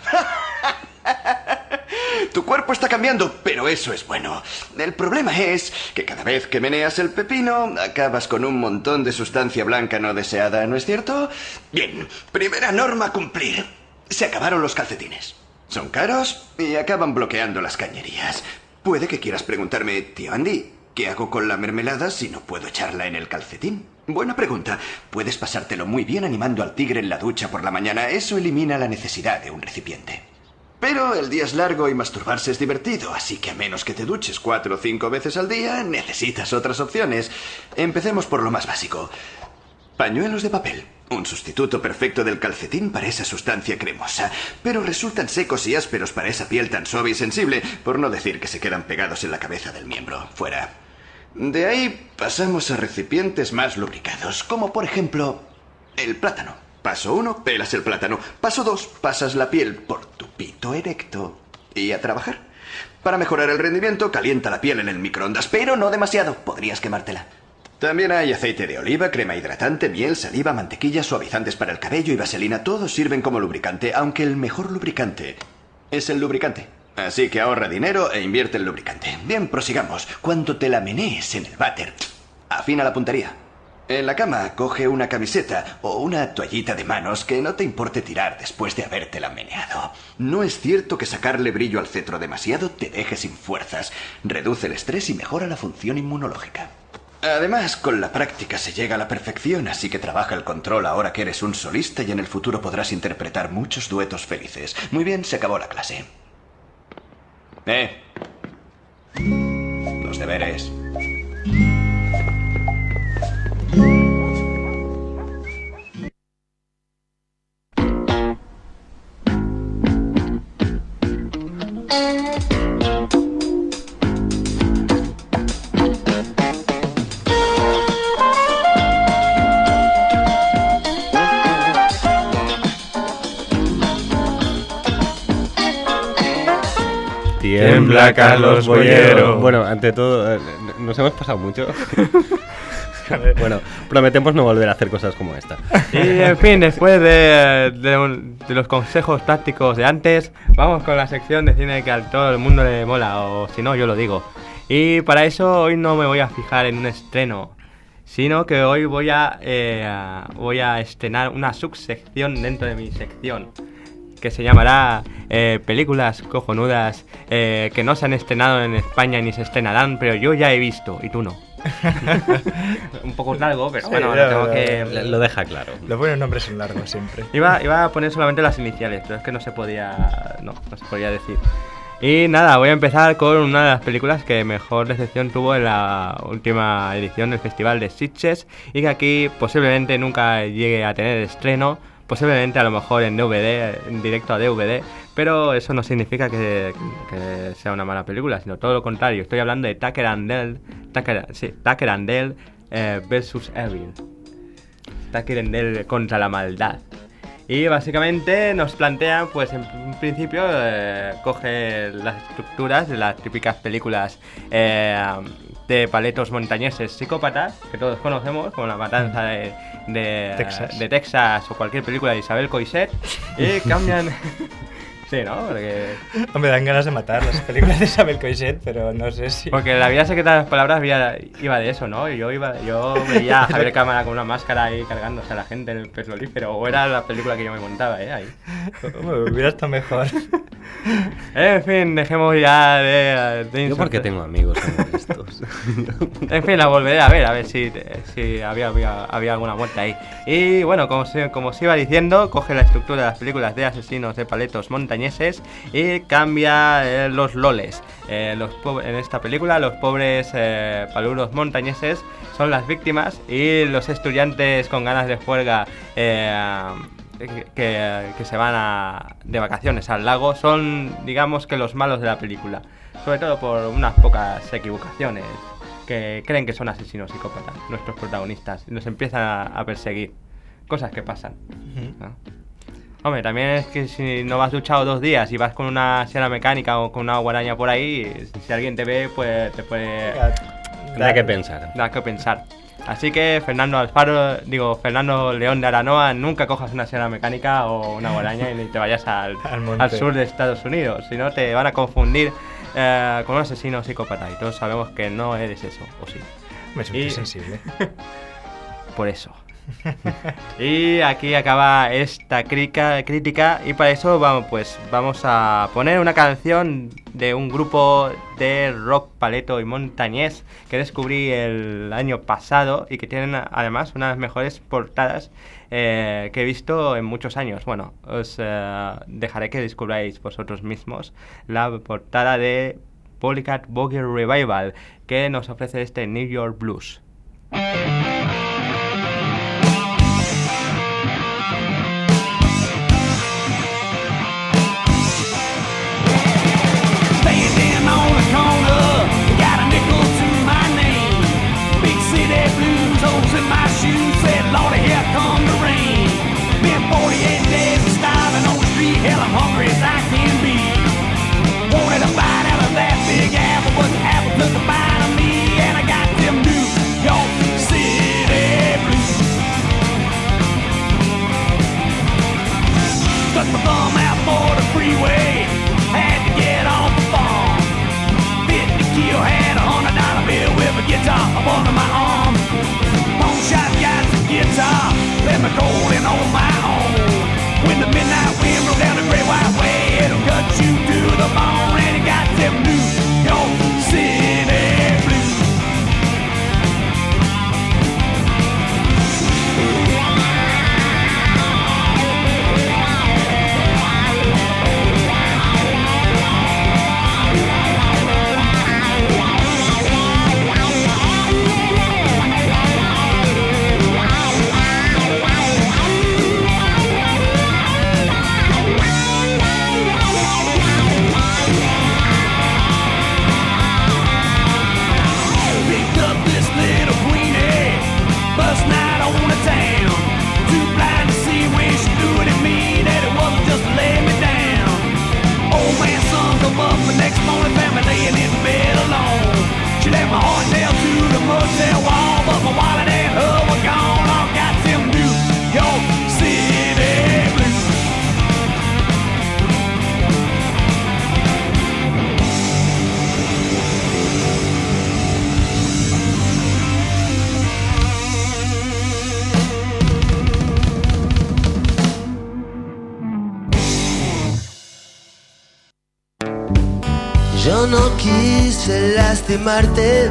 Tu cuerpo está cambiando, pero eso es bueno. El problema es que cada vez que meneas el pepino, acabas con un montón de sustancia blanca no deseada, ¿no es cierto? Bien, primera norma a cumplir. Se acabaron los calcetines. Son caros y acaban bloqueando las cañerías. Puede que quieras preguntarme, tío Andy, ¿qué hago con la mermelada si no puedo echarla en el calcetín? Buena pregunta. Puedes pasártelo muy bien animando al tigre en la ducha por la mañana. Eso elimina la necesidad de un recipiente. Pero el día es largo y masturbarse es divertido, así que a menos que te duches 4 o 5 veces al día, necesitas otras opciones. Empecemos por lo más básico. Pañuelos de papel. Un sustituto perfecto del calcetín para esa sustancia cremosa. Pero resultan secos y ásperos para esa piel tan suave y sensible, por no decir que se quedan pegados en la cabeza del miembro. Fuera. De ahí pasamos a recipientes más lubricados, como por ejemplo el plátano. Paso 1, pelas el plátano. Paso 2, pasas la piel por tu pito erecto. Y a trabajar. Para mejorar el rendimiento, calienta la piel en el microondas, pero no demasiado, podrías quemártela. También hay aceite de oliva, crema hidratante, miel, saliva, mantequilla, suavizantes para el cabello y vaselina. Todos sirven como lubricante, aunque el mejor lubricante es el lubricante. Así que ahorra dinero e invierte en lubricante. Bien, prosigamos. Cuando te la menees en el váter, afina la puntería. En la cama, coge una camiseta o una toallita de manos que no te importe tirar después de habértela meneado. No es cierto que sacarle brillo al cetro demasiado te deje sin fuerzas. Reduce el estrés y mejora la función inmunológica. Además, con la práctica se llega a la perfección, así que trabaja el control ahora que eres un solista y en el futuro podrás interpretar muchos duetos felices. Muy bien, se acabó la clase. Los deberes. Tiembla Carlos Bollero. Bueno, ante todo, nos hemos pasado mucho. Bueno, prometemos no volver a hacer cosas como esta. Y en fin, después de los consejos tácticos de antes, vamos con la sección de cine que a todo el mundo le mola, o si no, yo lo digo. Y para eso hoy no me voy a fijar en un estreno, sino que hoy voy a estrenar una subsección dentro de mi sección, que se llamará películas cojonudas que no se han estrenado en España ni se estrenarán, pero yo ya he visto y tú no. Un poco largo, pero sí, bueno, tengo que... Lo deja claro. Los buenos nombres son largos siempre. Iba a poner solamente las iniciales, pero es que no se podía decir. Y nada, voy a empezar con una de las películas que mejor recepción tuvo en la última edición del Festival de Sitges y que aquí posiblemente nunca llegue a tener estreno. Posiblemente a lo mejor en DVD, en directo a DVD, pero eso no significa que sea una mala película, sino todo lo contrario. Estoy hablando de Tucker and Dale versus Evil. Tucker and Dale contra la maldad. Y básicamente nos plantea, pues en un principio, coge las estructuras de las típicas películas de paletos montañeses psicópatas, que todos conocemos, como La matanza de Texas o cualquier película de Isabel Coixet, y cambian... Sí, ¿no? Porque... Me dan ganas de matar las películas de Isabel Coixet, pero no sé si... Porque La vida secreta de las palabras iba de eso, ¿no? Yo veía a Javier Cámara con una máscara ahí cargándose a la gente en el petrolífero, o era la película que yo me montaba, ahí. Hubiera estado mejor. En fin, dejemos ya de Yo porque tengo amigos como estos. En fin, la volveré a ver si había alguna muerte ahí. Y bueno, como se iba diciendo, coge la estructura de las películas de asesinos de paletos montañeses y cambia los loles. En esta película los pobres paluros montañeses son las víctimas y los estudiantes con ganas de juerga que se van de vacaciones al lago son, digamos, que los malos de la película, sobre todo por unas pocas equivocaciones que creen que son asesinos psicópatas nuestros protagonistas y los empiezan a perseguir, cosas que pasan, ¿no? Hombre, también es que si no vas duchado 2 días y vas con una sierra mecánica o con una guaraña por ahí, si alguien te ve, pues te puede... Da que pensar. Da que pensar. Así que Fernando León de Aranoa, nunca cojas una sierra mecánica o una guadaña y ni te vayas al sur de Estados Unidos, si no te van a confundir con un asesino psicópata y todos sabemos que no eres eso, ¿o sí? Me siento sensible. Por eso. Y aquí acaba esta crítica y para eso vamos a poner una canción de un grupo de rock paleto y montañés que descubrí el año pasado y que tienen además una de las mejores portadas que he visto en muchos años. Bueno, os dejaré que descubráis vosotros mismos la portada de Polycat Boogie Revival que nos ofrece este New York Blues. Lordy, here come the rain. Been 48 days of starving on the street. Hell, I'm hungry as I can be. Wanted a bite out of that big apple, but the apple took a bite of me, and I got them New York City blues. Stuck my thumb out for the freeway. Had to get off the farm. 50 kilo, had $100 bill with a guitar up under my arm. Long shot got the guitar, let me go in on my own. When the midnight wind blows down the great white way, it'll cut you to the bone, and you got them New York City blues. Next morning, found me laying in bed alone. She left my heart nailed to the motel wall, but my wallet and her were gone. I've got them New York City blues. Yo no quise lastimarte.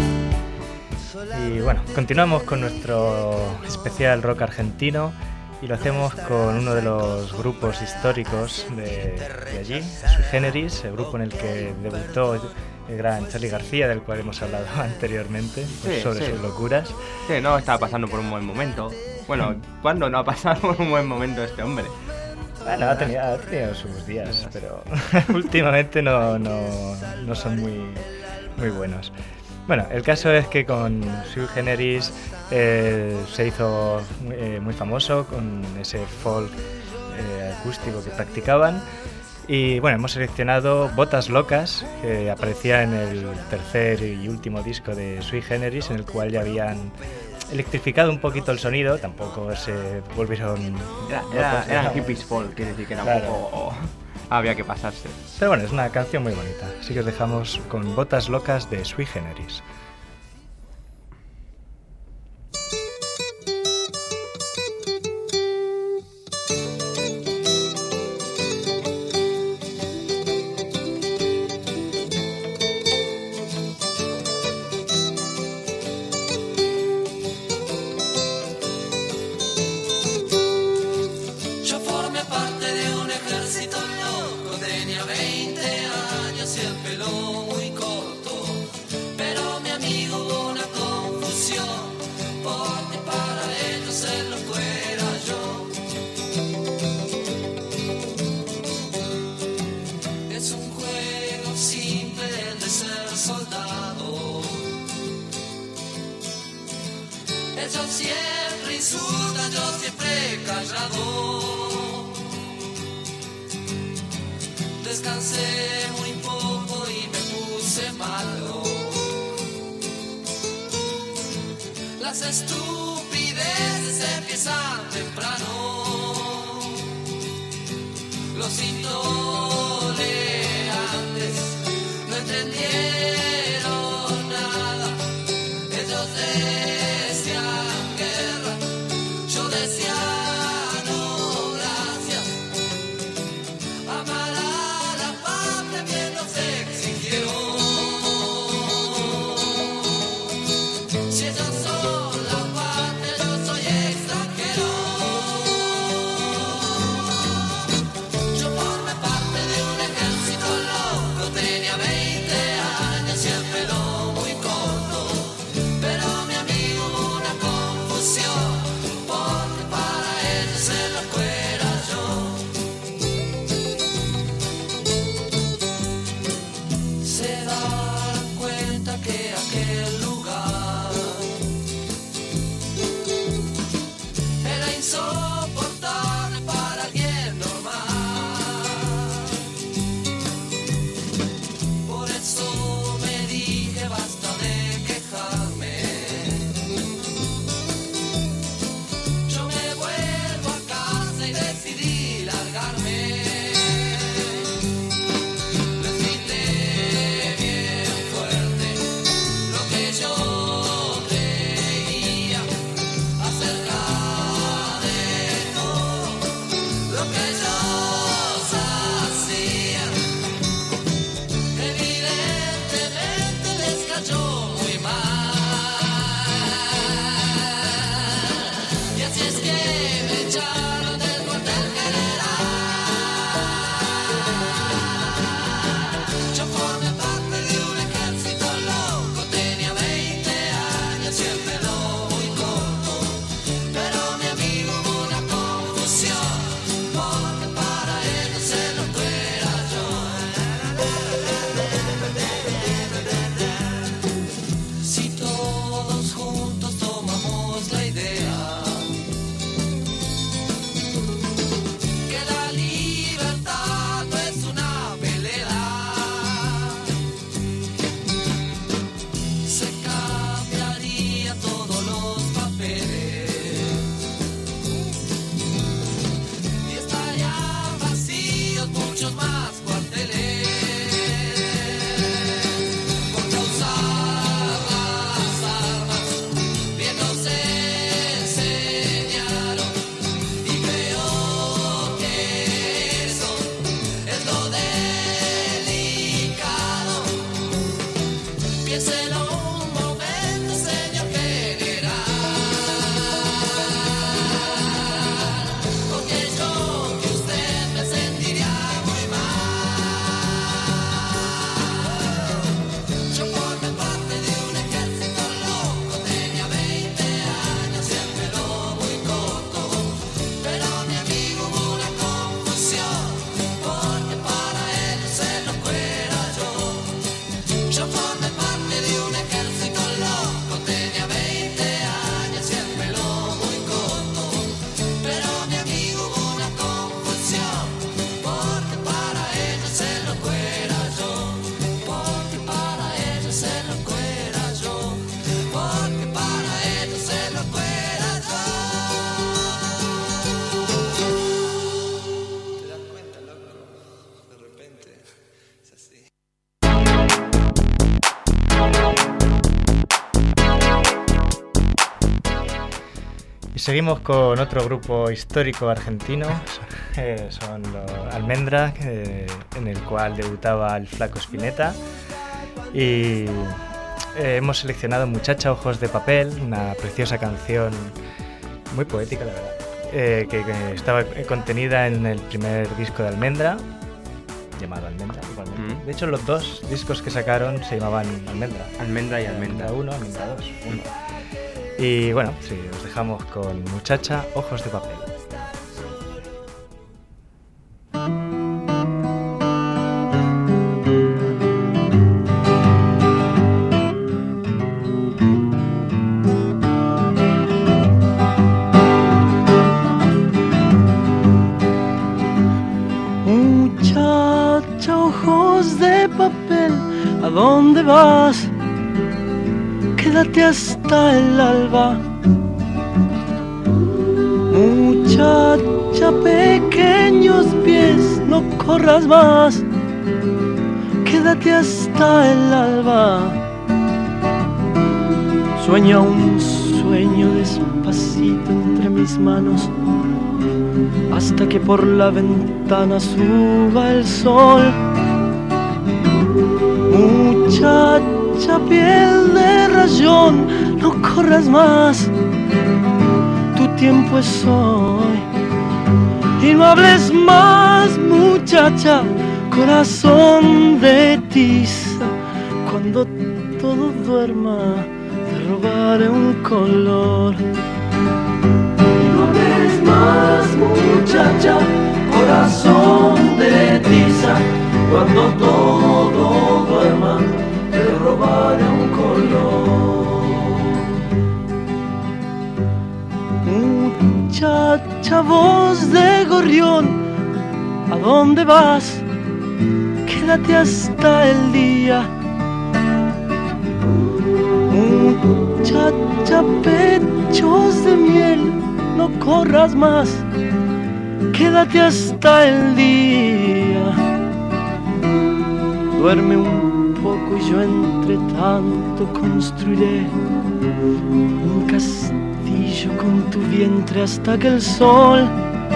Y bueno, continuamos con nuestro especial rock argentino y lo hacemos con uno de los grupos históricos de allí, Sui Generis, el grupo en el que debutó el gran Charly García, del cual hemos hablado anteriamente, sobre sus locuras. Sí, no estaba pasando por un buen momento. Bueno, ¿cuándo no ha pasado por un buen momento este hombre? Bueno, ha tenido sus días, pero últimamente no son muy buenos. Bueno, el caso es que con Sui Generis se hizo muy famoso con ese folk acústico que practicaban. Y bueno, hemos seleccionado Botas Locas, que aparecía en el tercer y último disco de Sui Generis, en el cual ya habían electrificado un poquito el sonido, tampoco se volvieron... Eran hippies folk, quiere decir que era un poco... había que pasarse. Pero bueno, es una canción muy bonita, así que os dejamos con Botas Locas de Sui Generis. Las estupideces empiezan temprano. Los intolerantes no entendieron nada. Ellos decían guerra, yo decía no gracias. Amar a la patria bien nos exigieron. Si ellos son la patria, yo soy extranjero. Yo formé parte de un ejército loco, tenía 20 años y el pelo muy corto. Pero mi amigo hubo una confusión, porque para ellos el loco era yo. Se dan cuenta que aquel lugar era insoportable para alguien normal. Por eso me dije basta de quejarme. Yo me vuelvo a casa y decidí largarme. Les grité bien fuerte lo que yo creía acerca de todo lo que ellos hacían. Evidentemente les cayó muy mal. Y así es que me echaron del cuartel general. Yo formé parte de un ejército loco, tenía 20 años y el pelo muy corto. Pero mi amigo hubo una confusión, porque para ellos el loco era yo. Si todos juntos tomamos la idea que la libertad no es una pelea, se cambiaría todos los papeles y estarían vacíos muchos más cuarteles. Porque usar las armas bien nos enseñaron, y creo que eso es lo delicado. Piénselo un momento, señor general, porque yo que usted me sentiría muy mal. Yo formé parte de un ejército loco, tenía 20 años y el pelo muy corto. Pero mi amigo hubo una confusión, porque para ellos el loco era yo. Yo formé parte de un ejército loco, tenía 20 años y el pelo muy corto. Pero mi amigo hubo una confusión, porque para ellos el loco era yo. Porque para ellos el loco era yo. Porque para ellos el loco era yo. ¿Te das cuenta, loco? De repente es así. Y seguimos con otro grupo histórico argentino, son los Almendra, en el cual debutaba el Flaco Spinetta. Y hemos seleccionado Muchacha Ojos de Papel, una preciosa canción muy poética, la verdad, que estaba contenida en el primer disco de Almendra, llamado Almendra igualmente. De hecho, los dos discos que sacaron se llamaban Almendra. Almendra y Almendra. Almendra 1, Almendra 2. Y bueno, sí, os dejamos con Muchacha Ojos de Papel. Muchacha, ojos de papel, ¿a dónde vas? quédate hasta el alba. Muchacha, pequeños pies, no corras más, quédate hasta el alba. Sueña un sueño despacito entre mis manos, hasta que por la ventana suba el sol. Muchacha, piel de rayón, no corras más, tu tiempo es hoy. Y no hables más, muchacha, corazón de tiza. Cuando todo duerma, te robaré un color. Y no hables más, muchacha, corazón de tiza. Cuando todo duerma, te robaré un color. Muchacha, voz de gorrión, ¿a dónde vas? Quédate hasta el día. Muchacha, pechos de miel, no corras más, quédate hasta el día. Duerme un poco y yo entre tanto construiré un castillo con tu vientre hasta que el sol,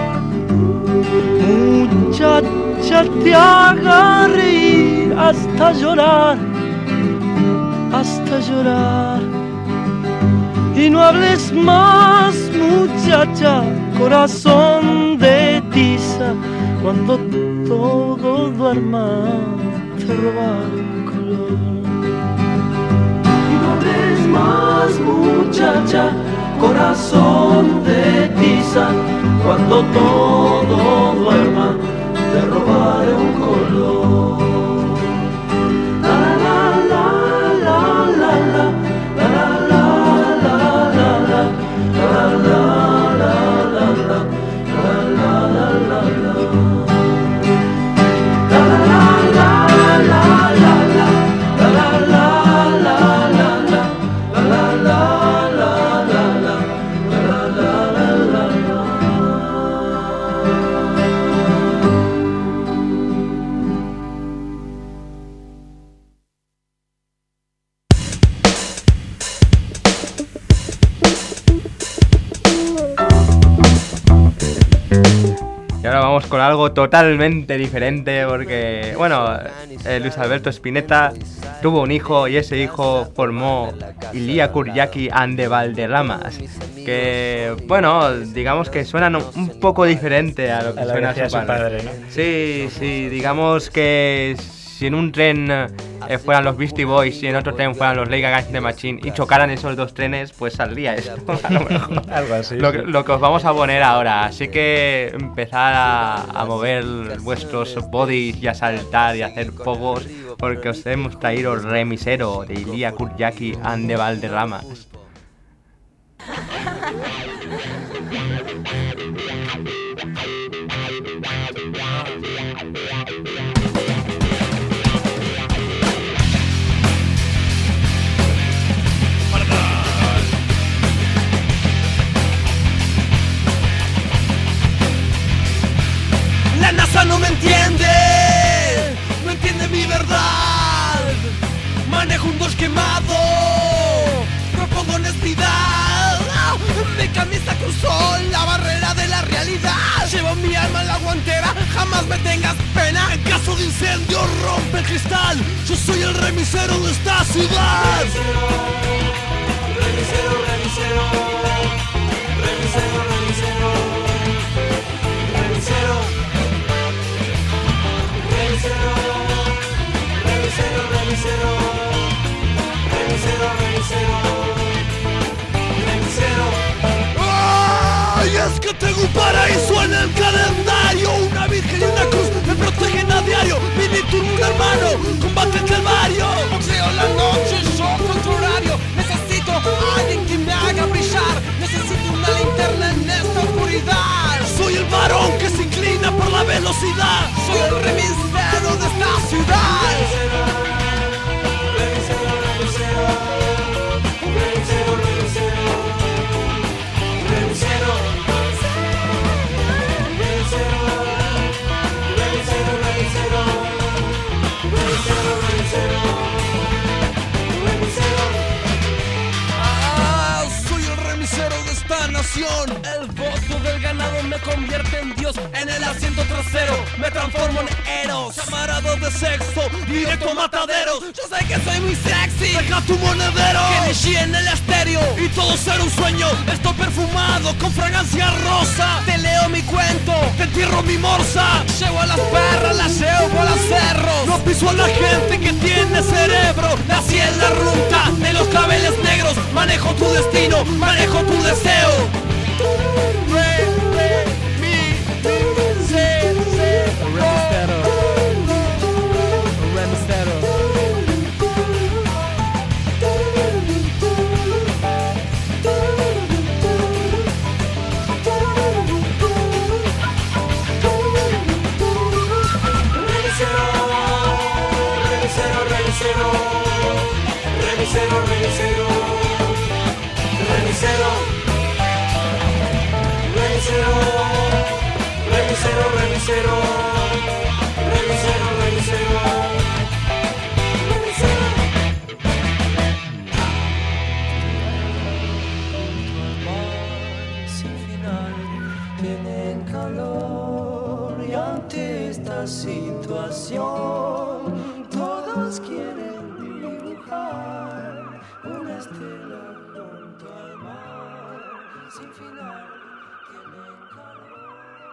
muchacha, te haga reír hasta llorar, hasta llorar. Y no hables más, muchacha, corazón de tiza. Cuando todo duerma, te robaré un color. Y no hables más, muchacha, corazón de tiza. Cuando todo duerma, te robaré un color. Con algo totalmente diferente porque, bueno, Luis Alberto Spinetta tuvo un hijo y ese hijo formó Ilia Kuryaki and the Valderramas, que, bueno, digamos que suenan un poco diferente a lo que suena su padre, ¿no? Sí, digamos que si en un tren fueran los Beastie Boys y en otro tren fueran los Rage Against the Machine y chocaran esos dos trenes, pues saldría esto, a lo mejor. Algo así. Lo que os vamos a poner ahora, así que empezad a mover vuestros bodies y a saltar y a hacer pogos, porque os hemos traído Remisero de Ilia Kuryaki and the Valderramas. La NASA no me entiende, no entiende mi verdad. Manejo un dos quemado, propongo honestidad. Mi camisa cruzó la barrera de la realidad. Llevo mi alma en la guantera, jamás me tengas pena. En caso de incendio rompe el cristal. Yo soy el remisero de esta ciudad. Remisero, remisero, remisero, remisero, remisero, remisero, remisero, remisero, remisero, remisero, remisero. ¡Ay! Es que tengo un paraíso en el calendario. Una virgen y una cruz me protegen a diario. Mini turno, un hermano, combate el calvario. Boxeo la noche, yo contra horario. Necesito a alguien que me haga brillar. Necesito una linterna en esta oscuridad. Soy el varón que se inclina por la velocidad. Soy el remisero de esta ciudad. Remisero, remisero, remisero. revolución. El voto del ganado me convierte en Dios. En el asiento trasero me transformo en Eros. Llamarado de sexo, directo a mataderos. Yo sé que soy muy sexy, deja tu monedero. Kennedy en el estéreo y todo será un sueño. Estoy perfumado con fragancia rosa. Te leo mi cuento, te entierro mi morsa. Llevo a las perras, las llevo por los cerros. No piso a la gente que tiene cerebro. Nací en la ruta de los claveles negros. Manejo tu destino, manejo tu deseo. Sin final tienen calor y ante esta situación todos quieren dibujar una estela junto al mar. Sin final tienen calor.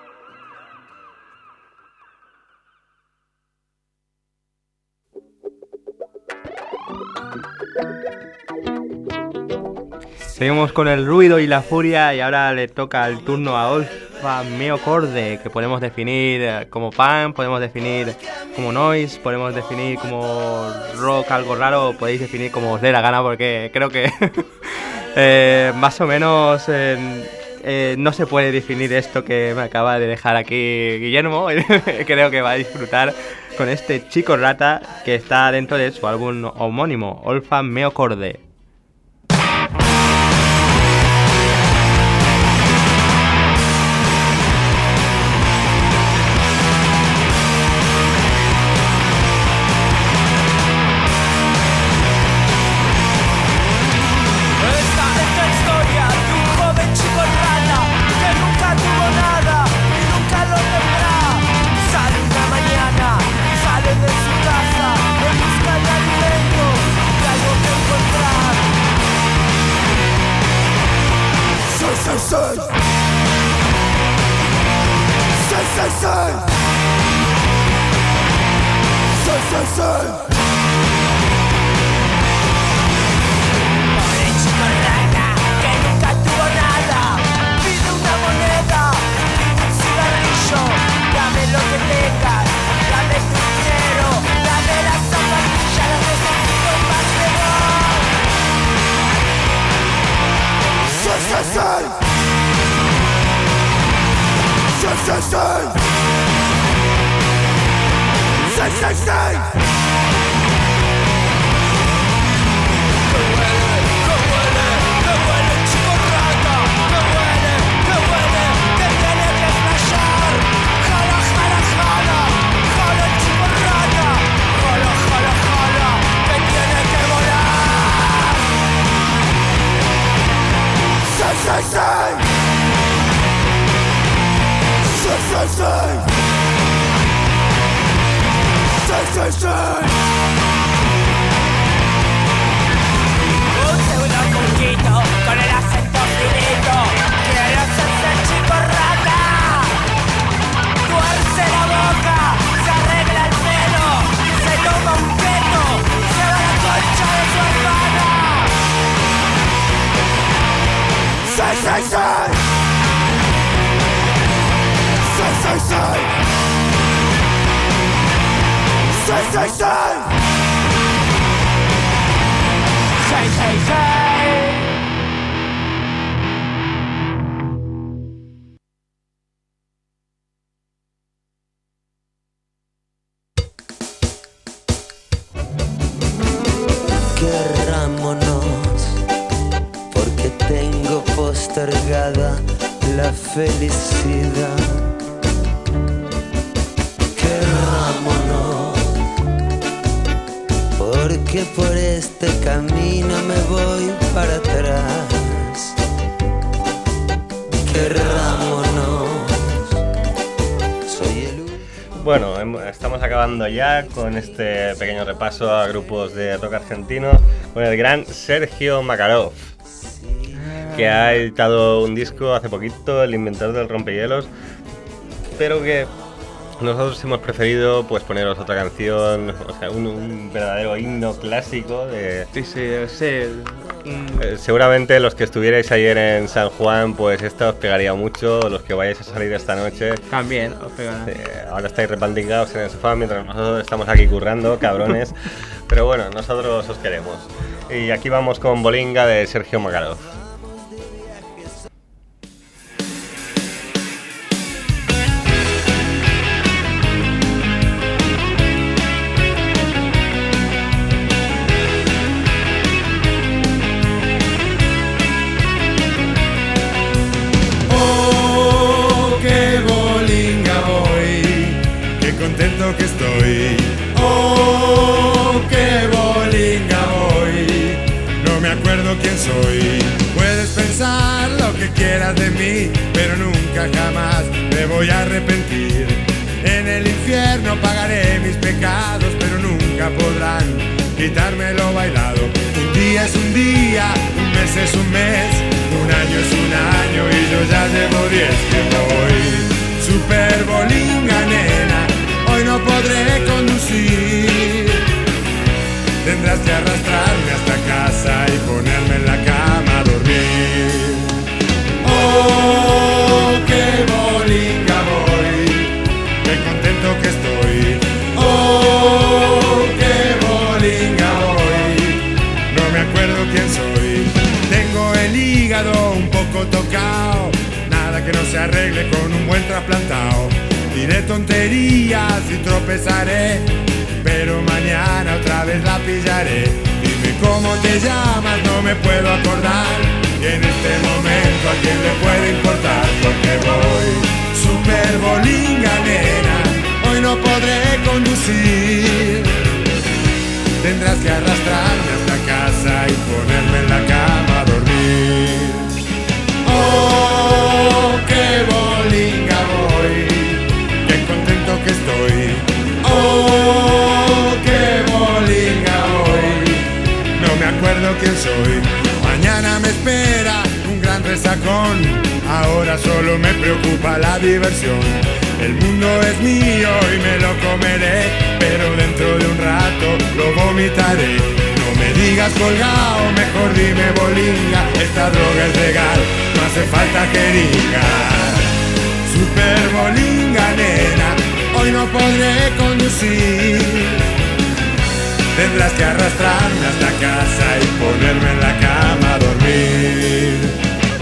Seguimos con el ruido y la furia y ahora le toca el turno a Olfa Meocorde, que podemos definir como pan, podemos definir como noise, podemos definir como rock, algo raro, podéis definir como os dé la gana porque creo que más o menos no se puede definir esto que me acaba de dejar aquí Guillermo. Creo que va a disfrutar con este chico rata que está dentro de su álbum homónimo, Olfa Meocorde. La felicidad, querrámonos, porque por este camino me voy para atrás. Bueno, estamos acabando ya con este pequeño repaso a grupos de rock argentino con el gran Sergio Makarov, que ha editado un disco hace poquito, El inventor del rompehielos, pero que nosotros hemos preferido pues poneros otra canción, o sea, un verdadero himno clásico de... Sí. Seguramente los que estuvierais ayer en San Juan, pues esta os pegaría mucho. Los que vayáis a salir esta noche también os pegará. Ahora estáis repantingados en el sofá mientras nosotros estamos aquí currando, cabrones. Pero bueno, nosotros os queremos. Y aquí vamos con Bolinga de Sergio Makarov. Que estoy, oh, qué bolinga voy, no me acuerdo quién soy. Puedes pensar lo que quieras de mí, pero nunca jamás me voy a arrepentir. En el infierno pagaré mis pecados, pero nunca podrán quitarme lo bailado. Un día es un día, un mes es un mes, un año es un año y yo ya llevo 10 que voy. Super bolinga, nena, hoy no podré conducir. Tendrás que arrastrarme hasta casa y ponerme en la cama a dormir. Oh, qué bolinga voy, qué contento que estoy. Oh, qué bolinga voy, no me acuerdo quién soy. Tengo el hígado un poco tocado, nada que no se arregle con un buen trasplantado. Diré tonterías y tropezaré, pero mañana otra vez la pillaré. Dime cómo te llamas, no me puedo acordar, y en este momento a quién le puede importar, porque voy super bolinga, nena, hoy no podré conducir. Tendrás que arrastrarme hasta casa y ponerme en la cama a dormir. Oh, qué bolinga voy, que estoy, oh, qué bolinga voy, no me acuerdo quién soy. Mañana me espera un gran resacón, ahora solo me preocupa la diversión. El mundo es mío y me lo comeré, pero dentro de un rato lo vomitaré. No me digas colgado, mejor dime bolinga, esta droga es legal, no hace falta jeringa. Super bolinga, nena, hoy no podré conducir. Tendrás que arrastrarme hasta casa y ponerme en la cama a dormir.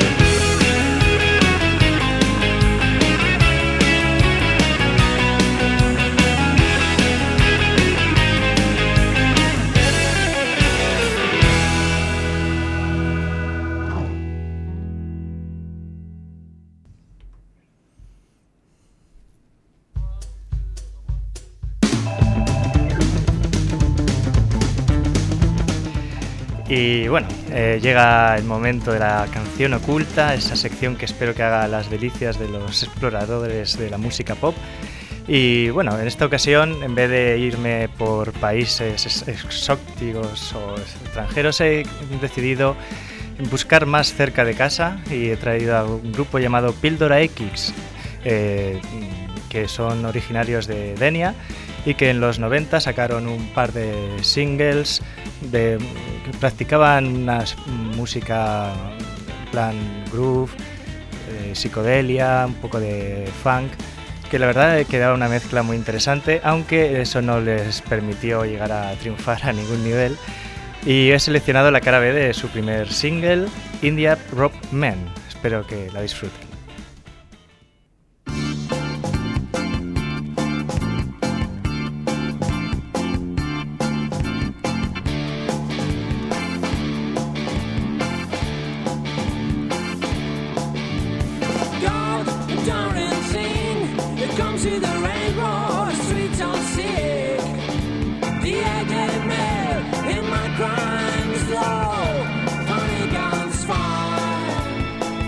Y bueno, llega el momento de la canción oculta, esa sección que espero que haga las delicias de los exploradores de la música pop. Y bueno, en esta ocasión, en vez de irme por países exóticos o extranjeros, he decidido buscar más cerca de casa y he traído a un grupo llamado Píldora X, que son originarios de Denia y que en los 90 sacaron un par de singles que practicaban una música en plan groove, psicodelia, un poco de funk, que la verdad quedaba una mezcla muy interesante, aunque eso no les permitió llegar a triunfar a ningún nivel. Y he seleccionado la cara B de su primer single, India Rock Man. Espero que la disfruten.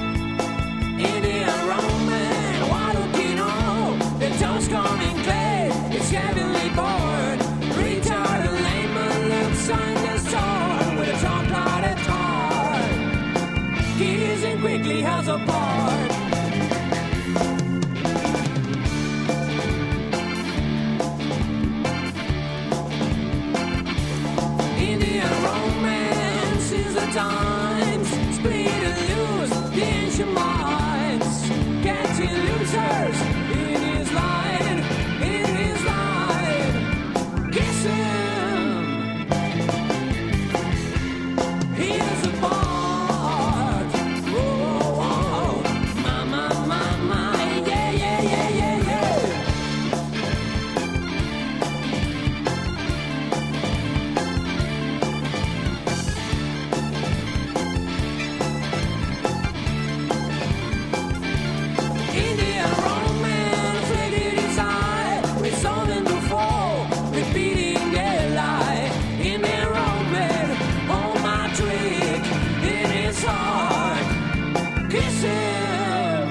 Coming clay ugly house apart. Indian romance is the times, split and lose the ancient minds, catching losers in his line, kiss him, he is a part, oh, oh, mama, mama, yeah, yeah, yeah, yeah, yeah. Indian romance, ready to decide, resolving to fall, repeating their lie. Indian romance, oh my trick, in his heart, kiss him.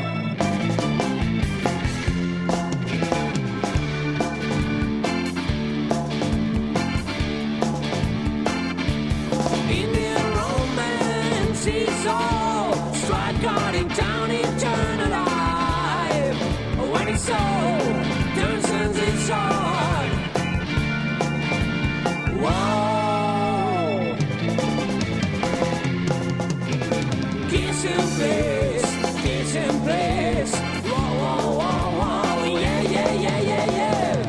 Indian romance is all, strike guarding down eternal life. When his soul turns his heart, whoa. Kiss him, please, kiss him, please. Whoa, whoa, whoa, whoa, yeah, yeah, yeah, yeah, yeah.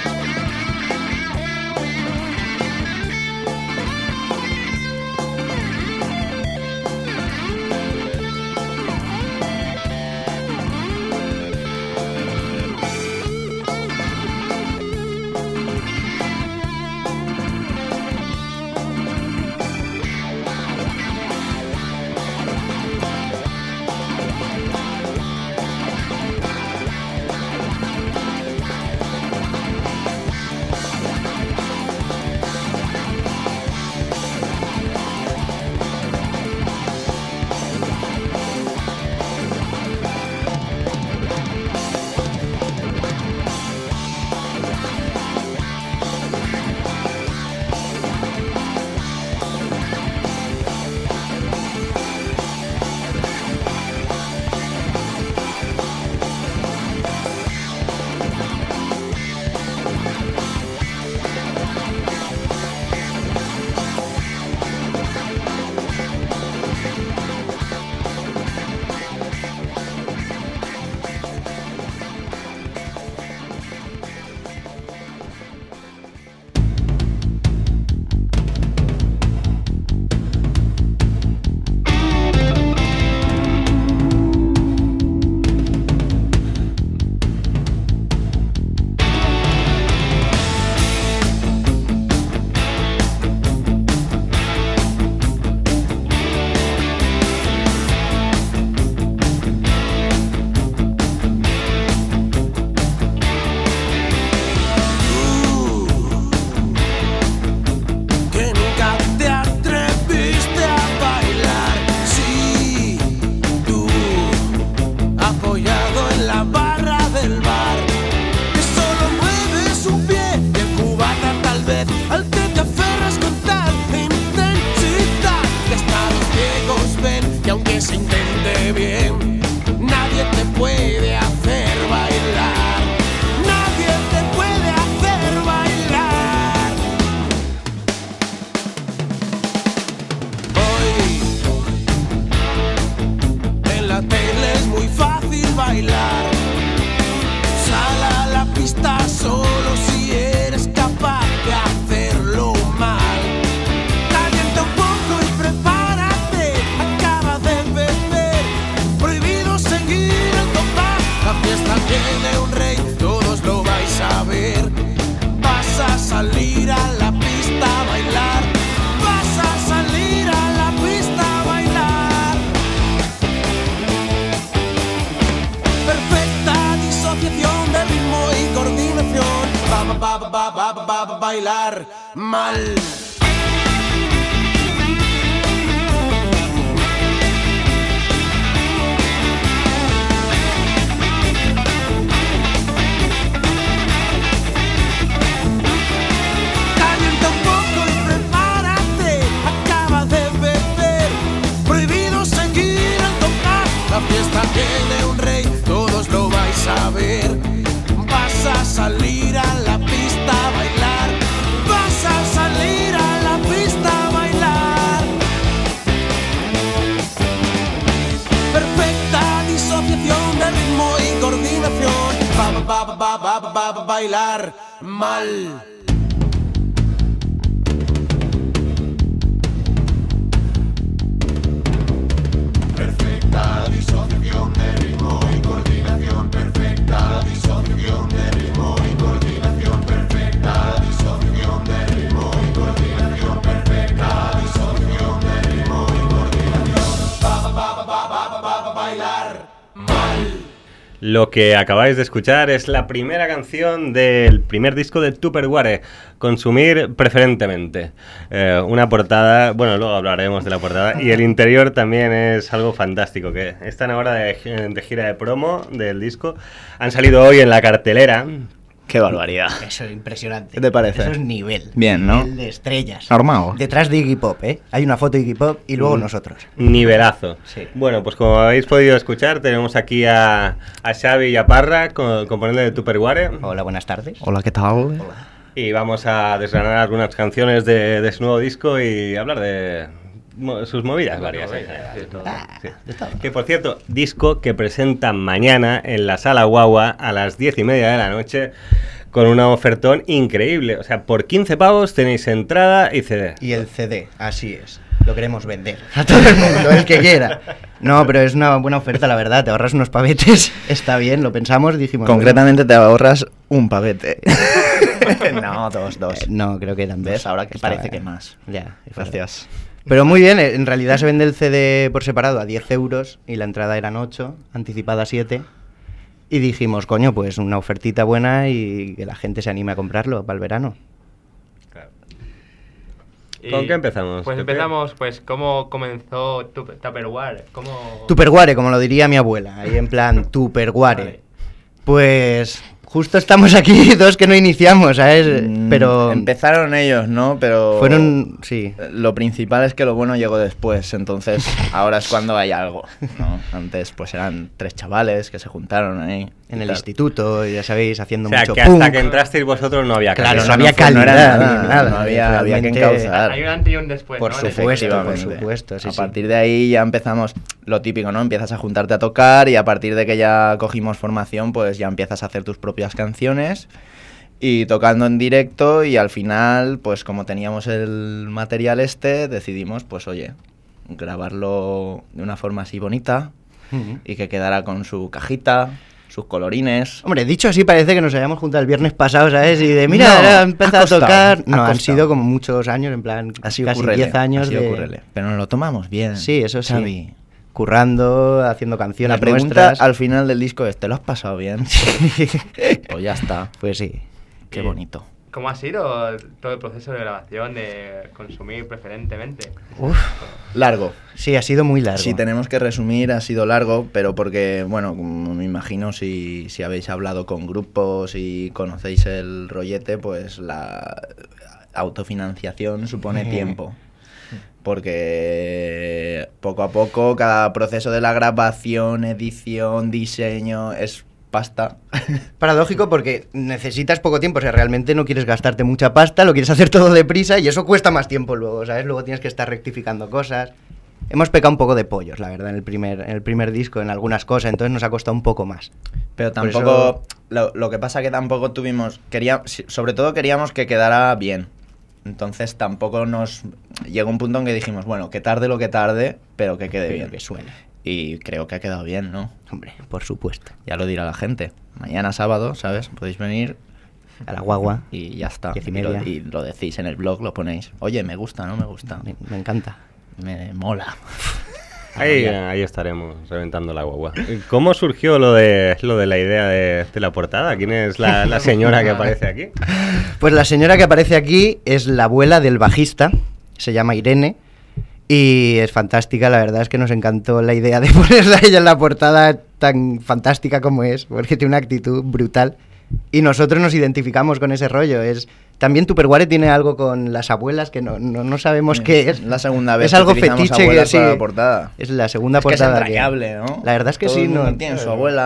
bailar mal. Calienta un poco y prepárate, acaba de beber. Prohibido seguir al tocar a ver. Vas a salir a la pista a bailar. Vas a salir a la pista a bailar. Perfecta disociación de ritmo y coordinación. Bailar mal. Perfecta disociación de ritmo y coordinación. Perfecta disociación de ritmo y coordinación. Perfecta disociación de ritmo y coordinación. Perfecta disociación de ritmo y coordinación. Bailar mal. Lo que acabáis de escuchar es la primera canción del primer disco de Tupperware, Consumir Preferentemente. Una portada, bueno, luego hablaremos de la portada, y el interior también es algo fantástico, que están ahora de gira de promo del disco. Han salido hoy en la cartelera. ¡Qué barbaridad! Eso es impresionante. ¿Qué te parece? Eso es nivel. Bien, ¿no? Nivel de estrellas. Normal. Detrás de Iggy Pop, ¿eh? Hay una foto de Iggy Pop y luego nosotros. Nivelazo. Sí. Bueno, pues como habéis podido escuchar, tenemos aquí a Xavi y a Parra, componente de Tupperware. Hola, buenas tardes. Hola, ¿qué tal? Hola. Y vamos a desgranar algunas canciones de su nuevo disco y hablar de sus movidas varias. Sí. Que por cierto, disco que presentan mañana en la Sala Guagua a las 10:30 de la noche con un ofertón increíble. O sea, por 15 pavos tenéis entrada y CD. Y el CD, así es. Lo queremos vender a todo el mundo, el que quiera. No, pero es una buena oferta, la verdad. Te ahorras unos pavetes. Está bien, lo pensamos, dijimos... Concretamente te ahorras un pavete. No, dos. No, creo que eran dos. ¿Ves? Ahora que parece está, que más. Ya, gracias. Pero muy bien, en realidad se vende el CD por separado a 10 euros y la entrada eran 8, anticipada 7. Y dijimos, coño, pues una ofertita buena y que la gente se anime a comprarlo para el verano. Claro. ¿Con qué empezamos? Pues empezamos, pues, ¿cómo comenzó Tupperware? Tupperware, como lo diría mi abuela, ahí en plan Tupperware. Vale. Pues... justo estamos aquí dos que no iniciamos, ¿sabes? Pero... empezaron ellos, ¿no? Pero... fueron... sí. Lo principal es que lo bueno llegó después, entonces ahora es cuando hay algo, ¿no? Antes pues eran 3 chavales que se juntaron ahí. En el instituto, ya sabéis, haciendo mucho que hasta que entrasteis vosotros no había calidad. Claro, no había calidad, nada. No había que encauzar. Hay un antes y un después, por ¿no? Supuesto, sí, a partir de ahí ya empezamos lo típico, ¿no? Empiezas a juntarte a tocar y a partir de que ya cogimos formación, pues ya empiezas a hacer tus propias canciones y tocando en directo y al final, pues como teníamos el material decidimos, pues oye, grabarlo de una forma así bonita y que quedara con su cajita, sus colorines. Hombre, dicho así parece que nos habíamos juntado el viernes pasado, ¿sabes? Y de, mira, he empezado a tocar. No, han sido como muchos años, en plan, así casi ocurrele, 10 años así de... ocurrele. Pero nos lo tomamos bien. Sí, eso sí. Xavi. Currando, haciendo canciones La pregunta nuestras. al final del disco es, ¿te lo has pasado bien? Pues ya está. Pues sí. Qué bonito. ¿Cómo ha sido todo el proceso de grabación, de consumir preferentemente? Uf, largo. Sí, ha sido muy largo. Si tenemos que resumir, ha sido largo, pero porque, bueno, me imagino si habéis hablado con grupos y conocéis el rollete, pues la autofinanciación supone tiempo. Porque poco a poco cada proceso de la grabación, edición, diseño es pasta. Paradójico porque necesitas poco tiempo, o sea, realmente no quieres gastarte mucha pasta, lo quieres hacer todo deprisa y eso cuesta más tiempo luego, ¿sabes? Luego tienes que estar rectificando cosas. Hemos pecado un poco de pollos, la verdad, en el primer disco, en algunas cosas, entonces nos ha costado un poco más. Pero tampoco, lo que pasa que tampoco tuvimos, sobre todo queríamos que quedara bien. Entonces tampoco llegó un punto en que dijimos, bueno, que tarde lo que tarde, pero que quede bien. Que suene. Y creo que ha quedado bien, ¿no? Hombre, por supuesto. Ya lo dirá la gente. Mañana sábado, ¿sabes? Podéis venir a la Guagua. Y ya está. 10:30. Y lo decís en el blog, lo ponéis. Oye, me gusta, ¿no? Me gusta. Me encanta. Me mola. Ahí estaremos reventando la guagua. ¿Cómo surgió lo de la idea de la portada? ¿Quién es la señora que aparece aquí? Pues la señora que aparece aquí es la abuela del bajista, se llama Irene, y es fantástica, la verdad es que nos encantó la idea de ponerla a ella en la portada tan fantástica como es, porque tiene una actitud brutal, y nosotros nos identificamos con ese rollo. También Tupperware tiene algo con las abuelas que no sabemos qué es. La segunda vez es algo fetiche que sí. La portada. Es la segunda es portada. Que es entrañable, ¿no? La verdad es que todo sí. No tiene su abuela.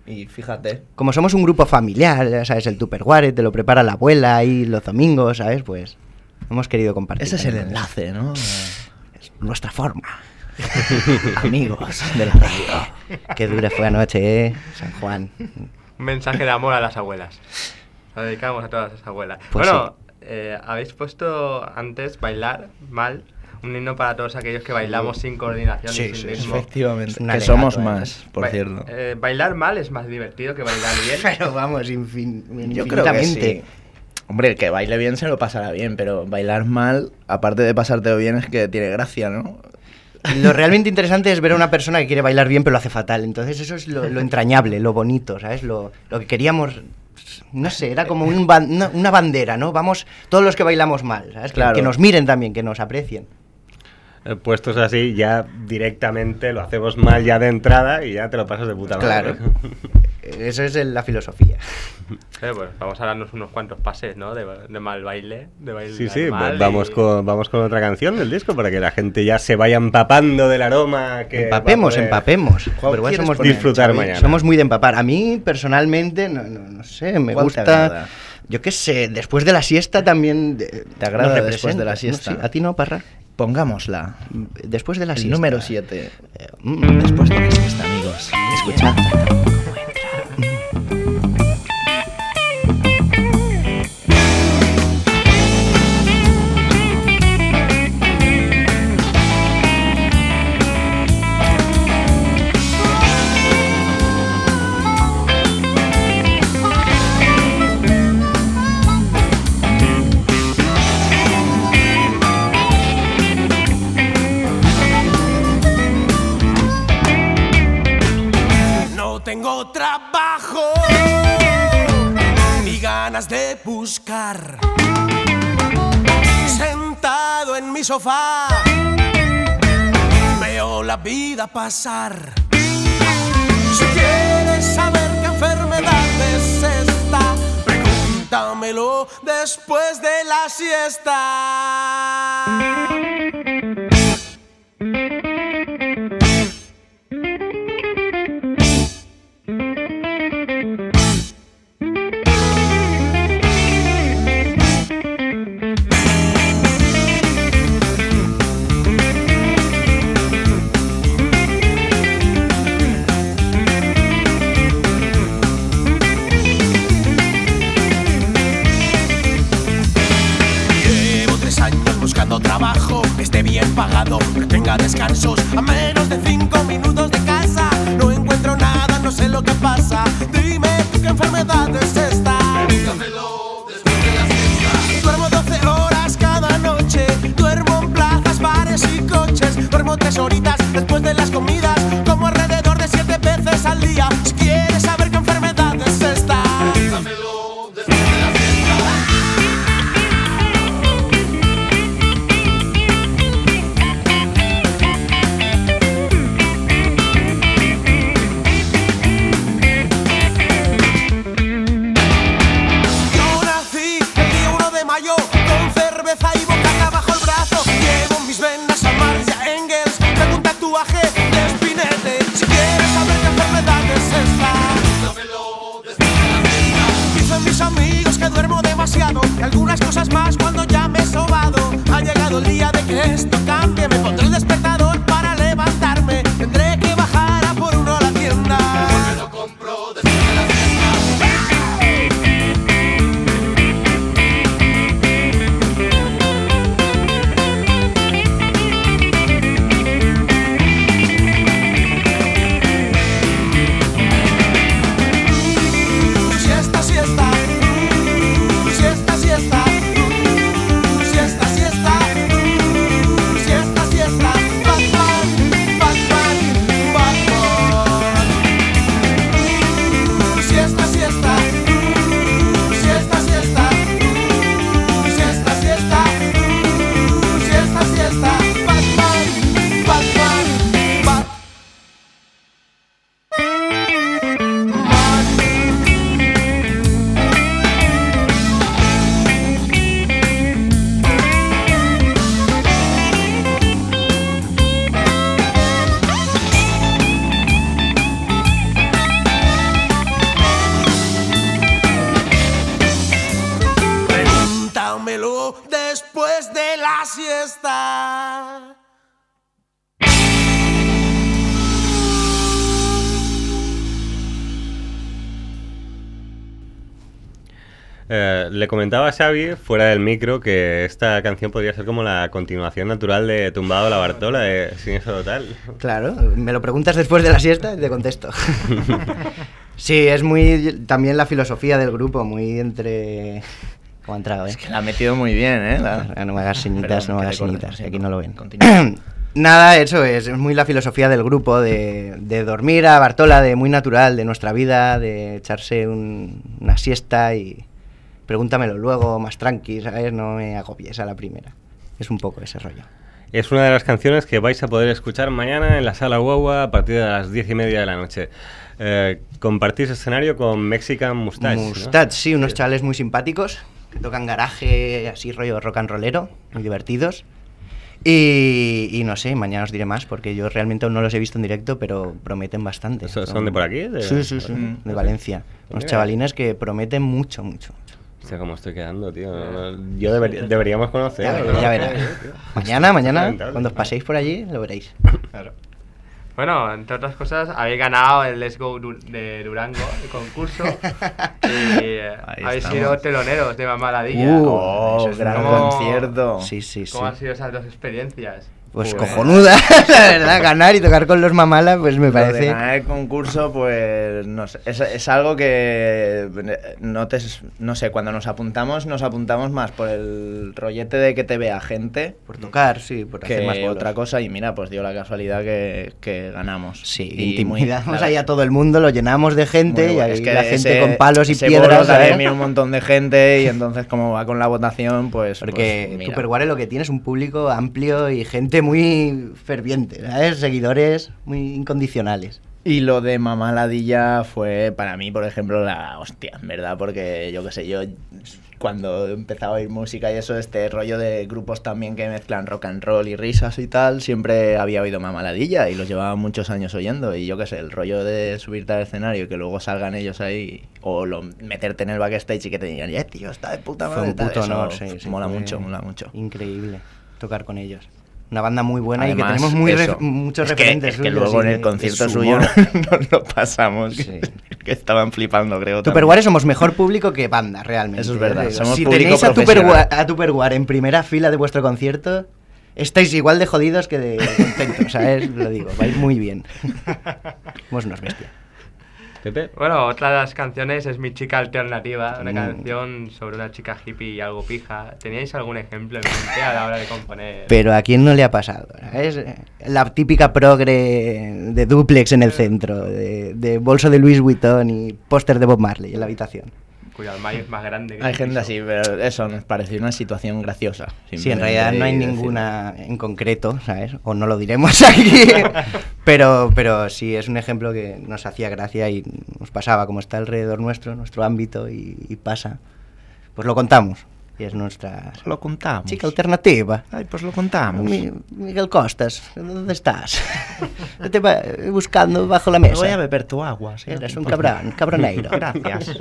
Y fíjate. Como somos un grupo familiar, ya sabes, el Tupperware te lo prepara la abuela ahí los domingos, ¿sabes? Pues hemos querido compartir. Ese es el enlace, ¿no? Es nuestra forma. Amigos de la radio. Qué dura fue anoche, San Juan. Un mensaje de amor a las abuelas. Lo dedicamos a todas las abuelas. Pues bueno, habéis puesto antes Bailar Mal, un himno para todos aquellos que bailamos sin coordinación y sin ritmo. Efectivamente. Que somos más, por cierto. Bailar mal es más divertido que bailar bien. Pero vamos, Yo infinitamente. creo que sí. Hombre, el que baile bien se lo pasará bien, pero bailar mal, aparte de pasártelo bien, es que tiene gracia, ¿no? Lo realmente interesante es ver a una persona que quiere bailar bien pero lo hace fatal. Entonces eso es lo entrañable, lo bonito, ¿sabes? Lo que queríamos, no sé, era como una bandera, ¿no? Vamos, todos los que bailamos mal, ¿sabes? Claro. Que nos miren también, que nos aprecien. Puestos así, ya directamente lo hacemos mal ya de entrada y ya te lo pasas de puta madre. Claro. Eso es la filosofía. Pues vamos a darnos unos cuantos pases, ¿no? De mal baile. De baile Sí, mal vamos con otra canción del disco para que la gente ya se vaya empapando del aroma. Que empapemos. Pero Igual somos disfrutar mañana. Somos muy de empapar. A mí, personalmente, no sé, me gusta... Yo qué sé, después de la siesta también... ¿Te agrada después de la siesta? No, sí. ¿A ti no, Parra? Pongámosla. Después de la siesta. Número 7. Después de la siesta, amigos. Escuchad. Tengo trabajo ni ganas de buscar. Sentado en mi sofá veo la vida pasar. Si quieres saber qué enfermedad es esta, pregúntamelo después de la siesta. Trabajo que esté bien pagado, que tenga descansos a menos de 5 minutos de casa. No encuentro nada, no sé lo que pasa. Dime tú qué enfermedad es esta. Búscamelo después de la siesta. Duermo 12 horas cada noche. Duermo en plazas, bares y coches. Duermo 3 horitas después de las comidas. Como alrededor de 7 veces al día. Si quieres saber qué enfermedad es esta, búscamelo después de la siesta. Y bocaca bajo el brazo, llevo mis venas a Marcia Engels, pregunta tatuaje de Spinetta. Le comentaba a Xavi, fuera del micro, que esta canción podría ser como la continuación natural de Tumbado la Bartola, de Siniestro Total. Claro, me lo preguntas después de la siesta y te contesto. Sí, es muy también la filosofía del grupo, muy entre... ¿Cómo ha entrado, Es que la ha metido muy bien, ¿eh? No me hagas señitas, no me hagas señitas, aquí no lo ven. Continúa. Nada, eso es muy la filosofía del grupo, de dormir a Bartola, de muy natural, de nuestra vida, de echarse una siesta y pregúntamelo luego, más tranqui, ¿sabes? No me agobies a la primera. Es un poco ese rollo. Es una de las canciones que vais a poder escuchar mañana en la Sala Guagua a partir de las 10:30 de la noche. Compartís escenario con Mexican Mustache, Mustache, ¿no? sí, unos chavales muy simpáticos que tocan garaje, así rollo rock and rollero, muy divertidos. Y no sé, mañana os diré más porque yo realmente aún no los he visto en directo, pero prometen bastante. ¿Son de por aquí? Sí, de Valencia. Unos chavalines que prometen mucho. O sea, cómo estoy quedando, tío. Yo deberíamos conocer. Ya verás. Mañana, cuando os paséis por allí, lo veréis. Claro. Bueno, entre otras cosas, habéis ganado el Let's Go de Durango, el concurso, y habéis sido teloneros de Mamá Ladilla. Gran concierto. Sí. ¿Cómo han sido esas dos experiencias? Pues cojonuda, la verdad, ganar y tocar con los Mamalas, pues me parece... De ganar el concurso, pues no sé, es algo que no sé, cuando nos apuntamos más por el rollete de que te vea gente, por tocar, sí, por hacer más bolos. Otra cosa, y mira, pues dio la casualidad que ganamos. Sí, intimidamos ahí a todo el mundo, lo llenamos de gente, y ahí es que la gente con palos y ese piedras, también mira un montón de gente, y entonces como va con la votación, pues... Porque Tupperware lo que tiene es un público amplio y gente muy ferviente, ¿sabes? Seguidores muy incondicionales. Y lo de Mamá Ladilla fue para mí, por ejemplo, la hostia, en verdad, porque yo qué sé, yo cuando empezaba a oír música y eso, este rollo de grupos también que mezclan rock and roll y risas y tal, siempre había oído Mamá Ladilla y los llevaba muchos años oyendo, y yo qué sé, el rollo de subirte al escenario y que luego salgan ellos ahí, o meterte en el backstage y que te digan, tío, está de puta madre. Fue un puto honor, sí, mola mucho. Increíble tocar con ellos. Una banda muy buena. Además, y que tenemos muchos referentes. Es que luego en el concierto suyo nos lo pasamos. Sí. Que estaban flipando, creo. Tupperware somos mejor público que banda, realmente. Eso es verdad. Somos si tenéis a Tupperware en primera fila de vuestro concierto, estáis igual de jodidos que de contentos, ¿sabes? Lo digo, vais muy bien. Somos unos bestias. Pepe. Bueno, otra de las canciones es Mi Chica Alternativa, una canción sobre una chica hippie y algo pija. ¿Teníais algún ejemplo en mente a la hora de componer? Pero ¿a quién no le ha pasado? Es la típica progre de dúplex en el centro, de bolso de Louis Vuitton y póster de Bob Marley en la habitación. Cuyo armario es más grande que hay gente así, pero eso nos pareció una situación graciosa. Sí, en realidad no hay ninguna en concreto, ¿sabes? O no lo diremos aquí. pero sí, es un ejemplo que nos hacía gracia y nos pasaba, como está alrededor nuestro ámbito y pasa. Pues lo contamos. Y es nuestra lo contamos. Chica alternativa. Ay, pues lo contamos. Miguel Costas, ¿dónde estás? Te va buscando bajo la mesa. Voy a beber tu agua. ¿Sí? Eres un cabroneiro. Gracias.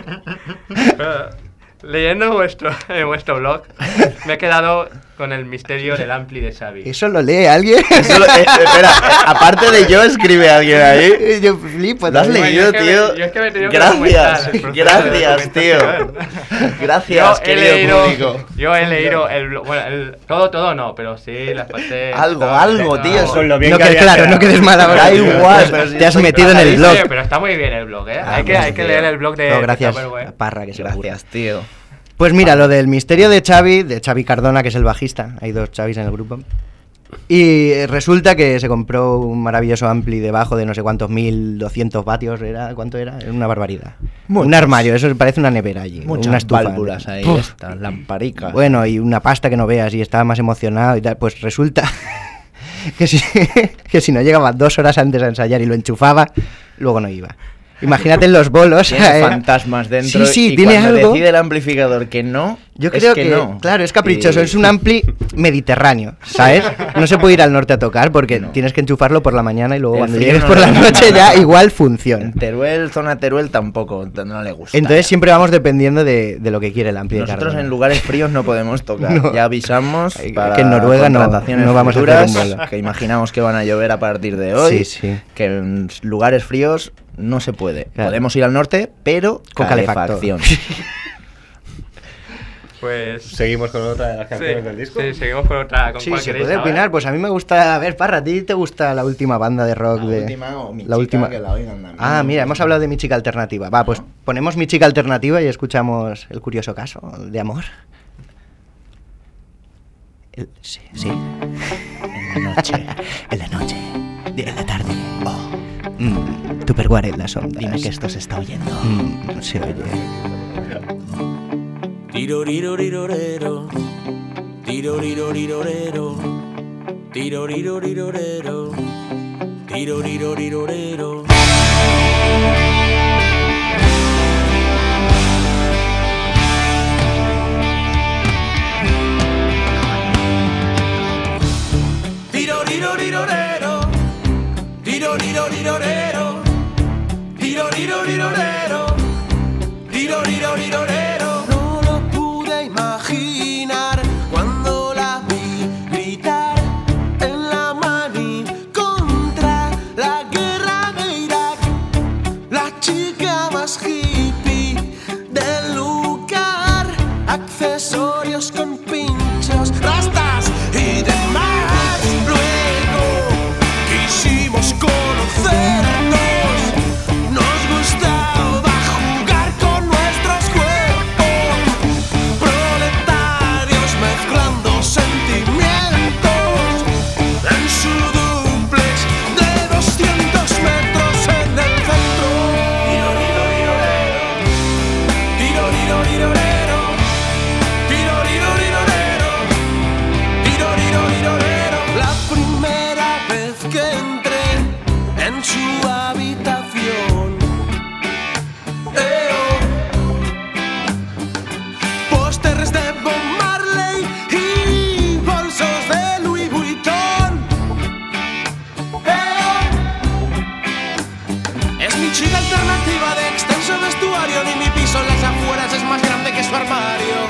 Leyendo vuestro blog, me he quedado con el misterio del ampli de Xavi. ¿Eso lo lee alguien? Espera, aparte de yo, escribe alguien ahí. Yo flipo. ¿Lo has leído, tío? Yo es que me he tenido gracias, tío. Gracias, querido público. Yo he leído el blog. Bueno, todo no, pero sí las partes. Algo, tío. Con lo bien no quedes mal ahora. Da igual, te has metido en el blog. Sí, pero está muy bien el blog, ¿eh? Hay que leer el blog de. No, gracias, Parra, que se lo gracias, tío. Pues mira, lo del misterio de Xavi Cardona, que es el bajista, hay 2 Xavis en el grupo, y resulta que se compró un maravilloso ampli de bajo de no sé cuántos 1200 vatios, ¿cuánto era? Era una barbaridad. Un armario, eso parece una nevera allí, una estufa. Válvulas ahí, están lamparicas. Bueno, y una pasta que no veas, y estaba más emocionado y tal, pues resulta que si no llegaba 2 horas antes a ensayar y lo enchufaba, luego no iba. Imagínate en los bolos. Tiene fantasmas dentro. Sí, y tiene cuando algo. Decide el amplificador que no. Yo creo que no. Claro, es caprichoso. Es un ampli mediterráneo, ¿sabes? No se puede ir al norte a tocar porque tienes que enchufarlo por la mañana y luego cuando llegues por la noche ya igual funciona. En Teruel, zona Teruel tampoco, no le gusta. Entonces siempre vamos dependiendo de lo que quiere el ampli. Nosotros en lugares fríos no podemos tocar. No. Ya avisamos para que en Noruega no vamos a hacer un vuelo. Que imaginamos que van a llover a partir de hoy. Sí. Que en lugares fríos no se puede. Claro. Podemos ir al norte, pero con calefacción. Pues... ¿Seguimos con otra de las canciones del disco? Sí, seguimos con otra. ¿Con sí, cuál se queréis puede ahora? opinar. Pues a mí me gusta... A ver, Parra, ¿a ti te gusta la última banda de rock? La última o Mi la Chica, última... que la oigan también. Ah, mira, hemos hablado de Mi Chica Alternativa. Va, pues ponemos Mi Chica Alternativa y escuchamos El curioso caso de amor. Sí. En la noche. En la noche. En la tarde. Oh. Tupperware en las ondas. Dime que esto se está oyendo. Se oye. Tirorirorirorero, tirorirorirorero, tirorirorirorero, tirorirorirorero. Tirorirorirorero, tirorirorirorero, tirorirorirorero, tirorirorirorero. No lo pude imaginar cuando la vi gritar en la mani contra la guerra de Irak. La chica más hippie del lugar, accesorios con pinchos, rastas y demás. Luego quisimos conocernos, nos gustaba jugar con nuestros cuerpos, proletarios mezclando sentimientos en su duplex de 200 metros en el centro. Tirorirorirorero, tirorirorirorero, tirorirorirorero. La primera vez que entré en su habitación, pósteres de Bob Marley y bolsos de Louis Vuitton. Es mi chica alternativa de extenso vestuario, ni mi piso en las afueras es más grande que su armario.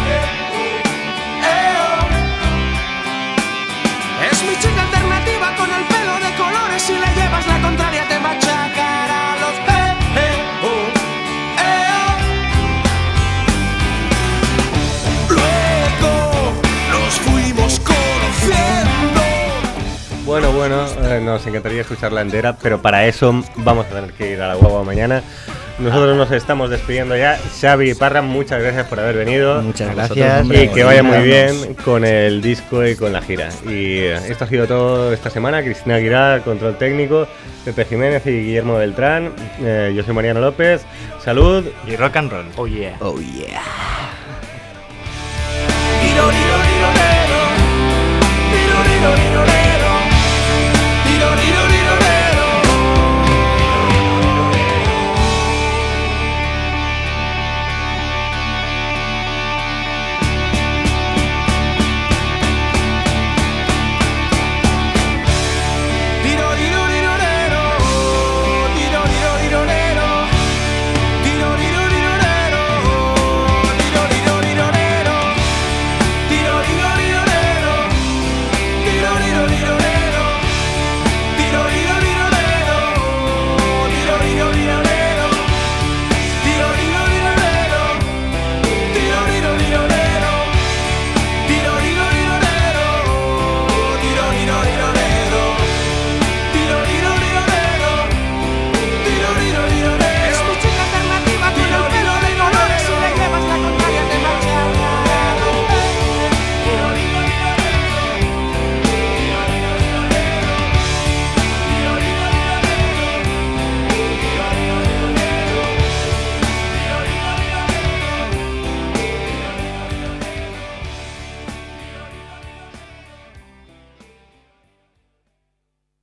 Es mi chica alternativa con el pelo de colores, si le llevas la contraria te machacará los Luego nos fuimos conociendo. Bueno, nos encantaría escucharla entera, pero para eso vamos a tener que ir a la guagua mañana. Nosotros nos estamos despidiendo ya. Xavi y Parra, muchas gracias por haber venido. Muchas gracias. Y que vaya muy bien con el disco y con la gira. Y esto ha sido todo esta semana. Cristina Aguilar, control técnico, Pepe Jiménez y Guillermo Beltrán. Yo soy Mariano López. Salud y rock and roll. Oh yeah. Oh yeah. Tirorirorirorero.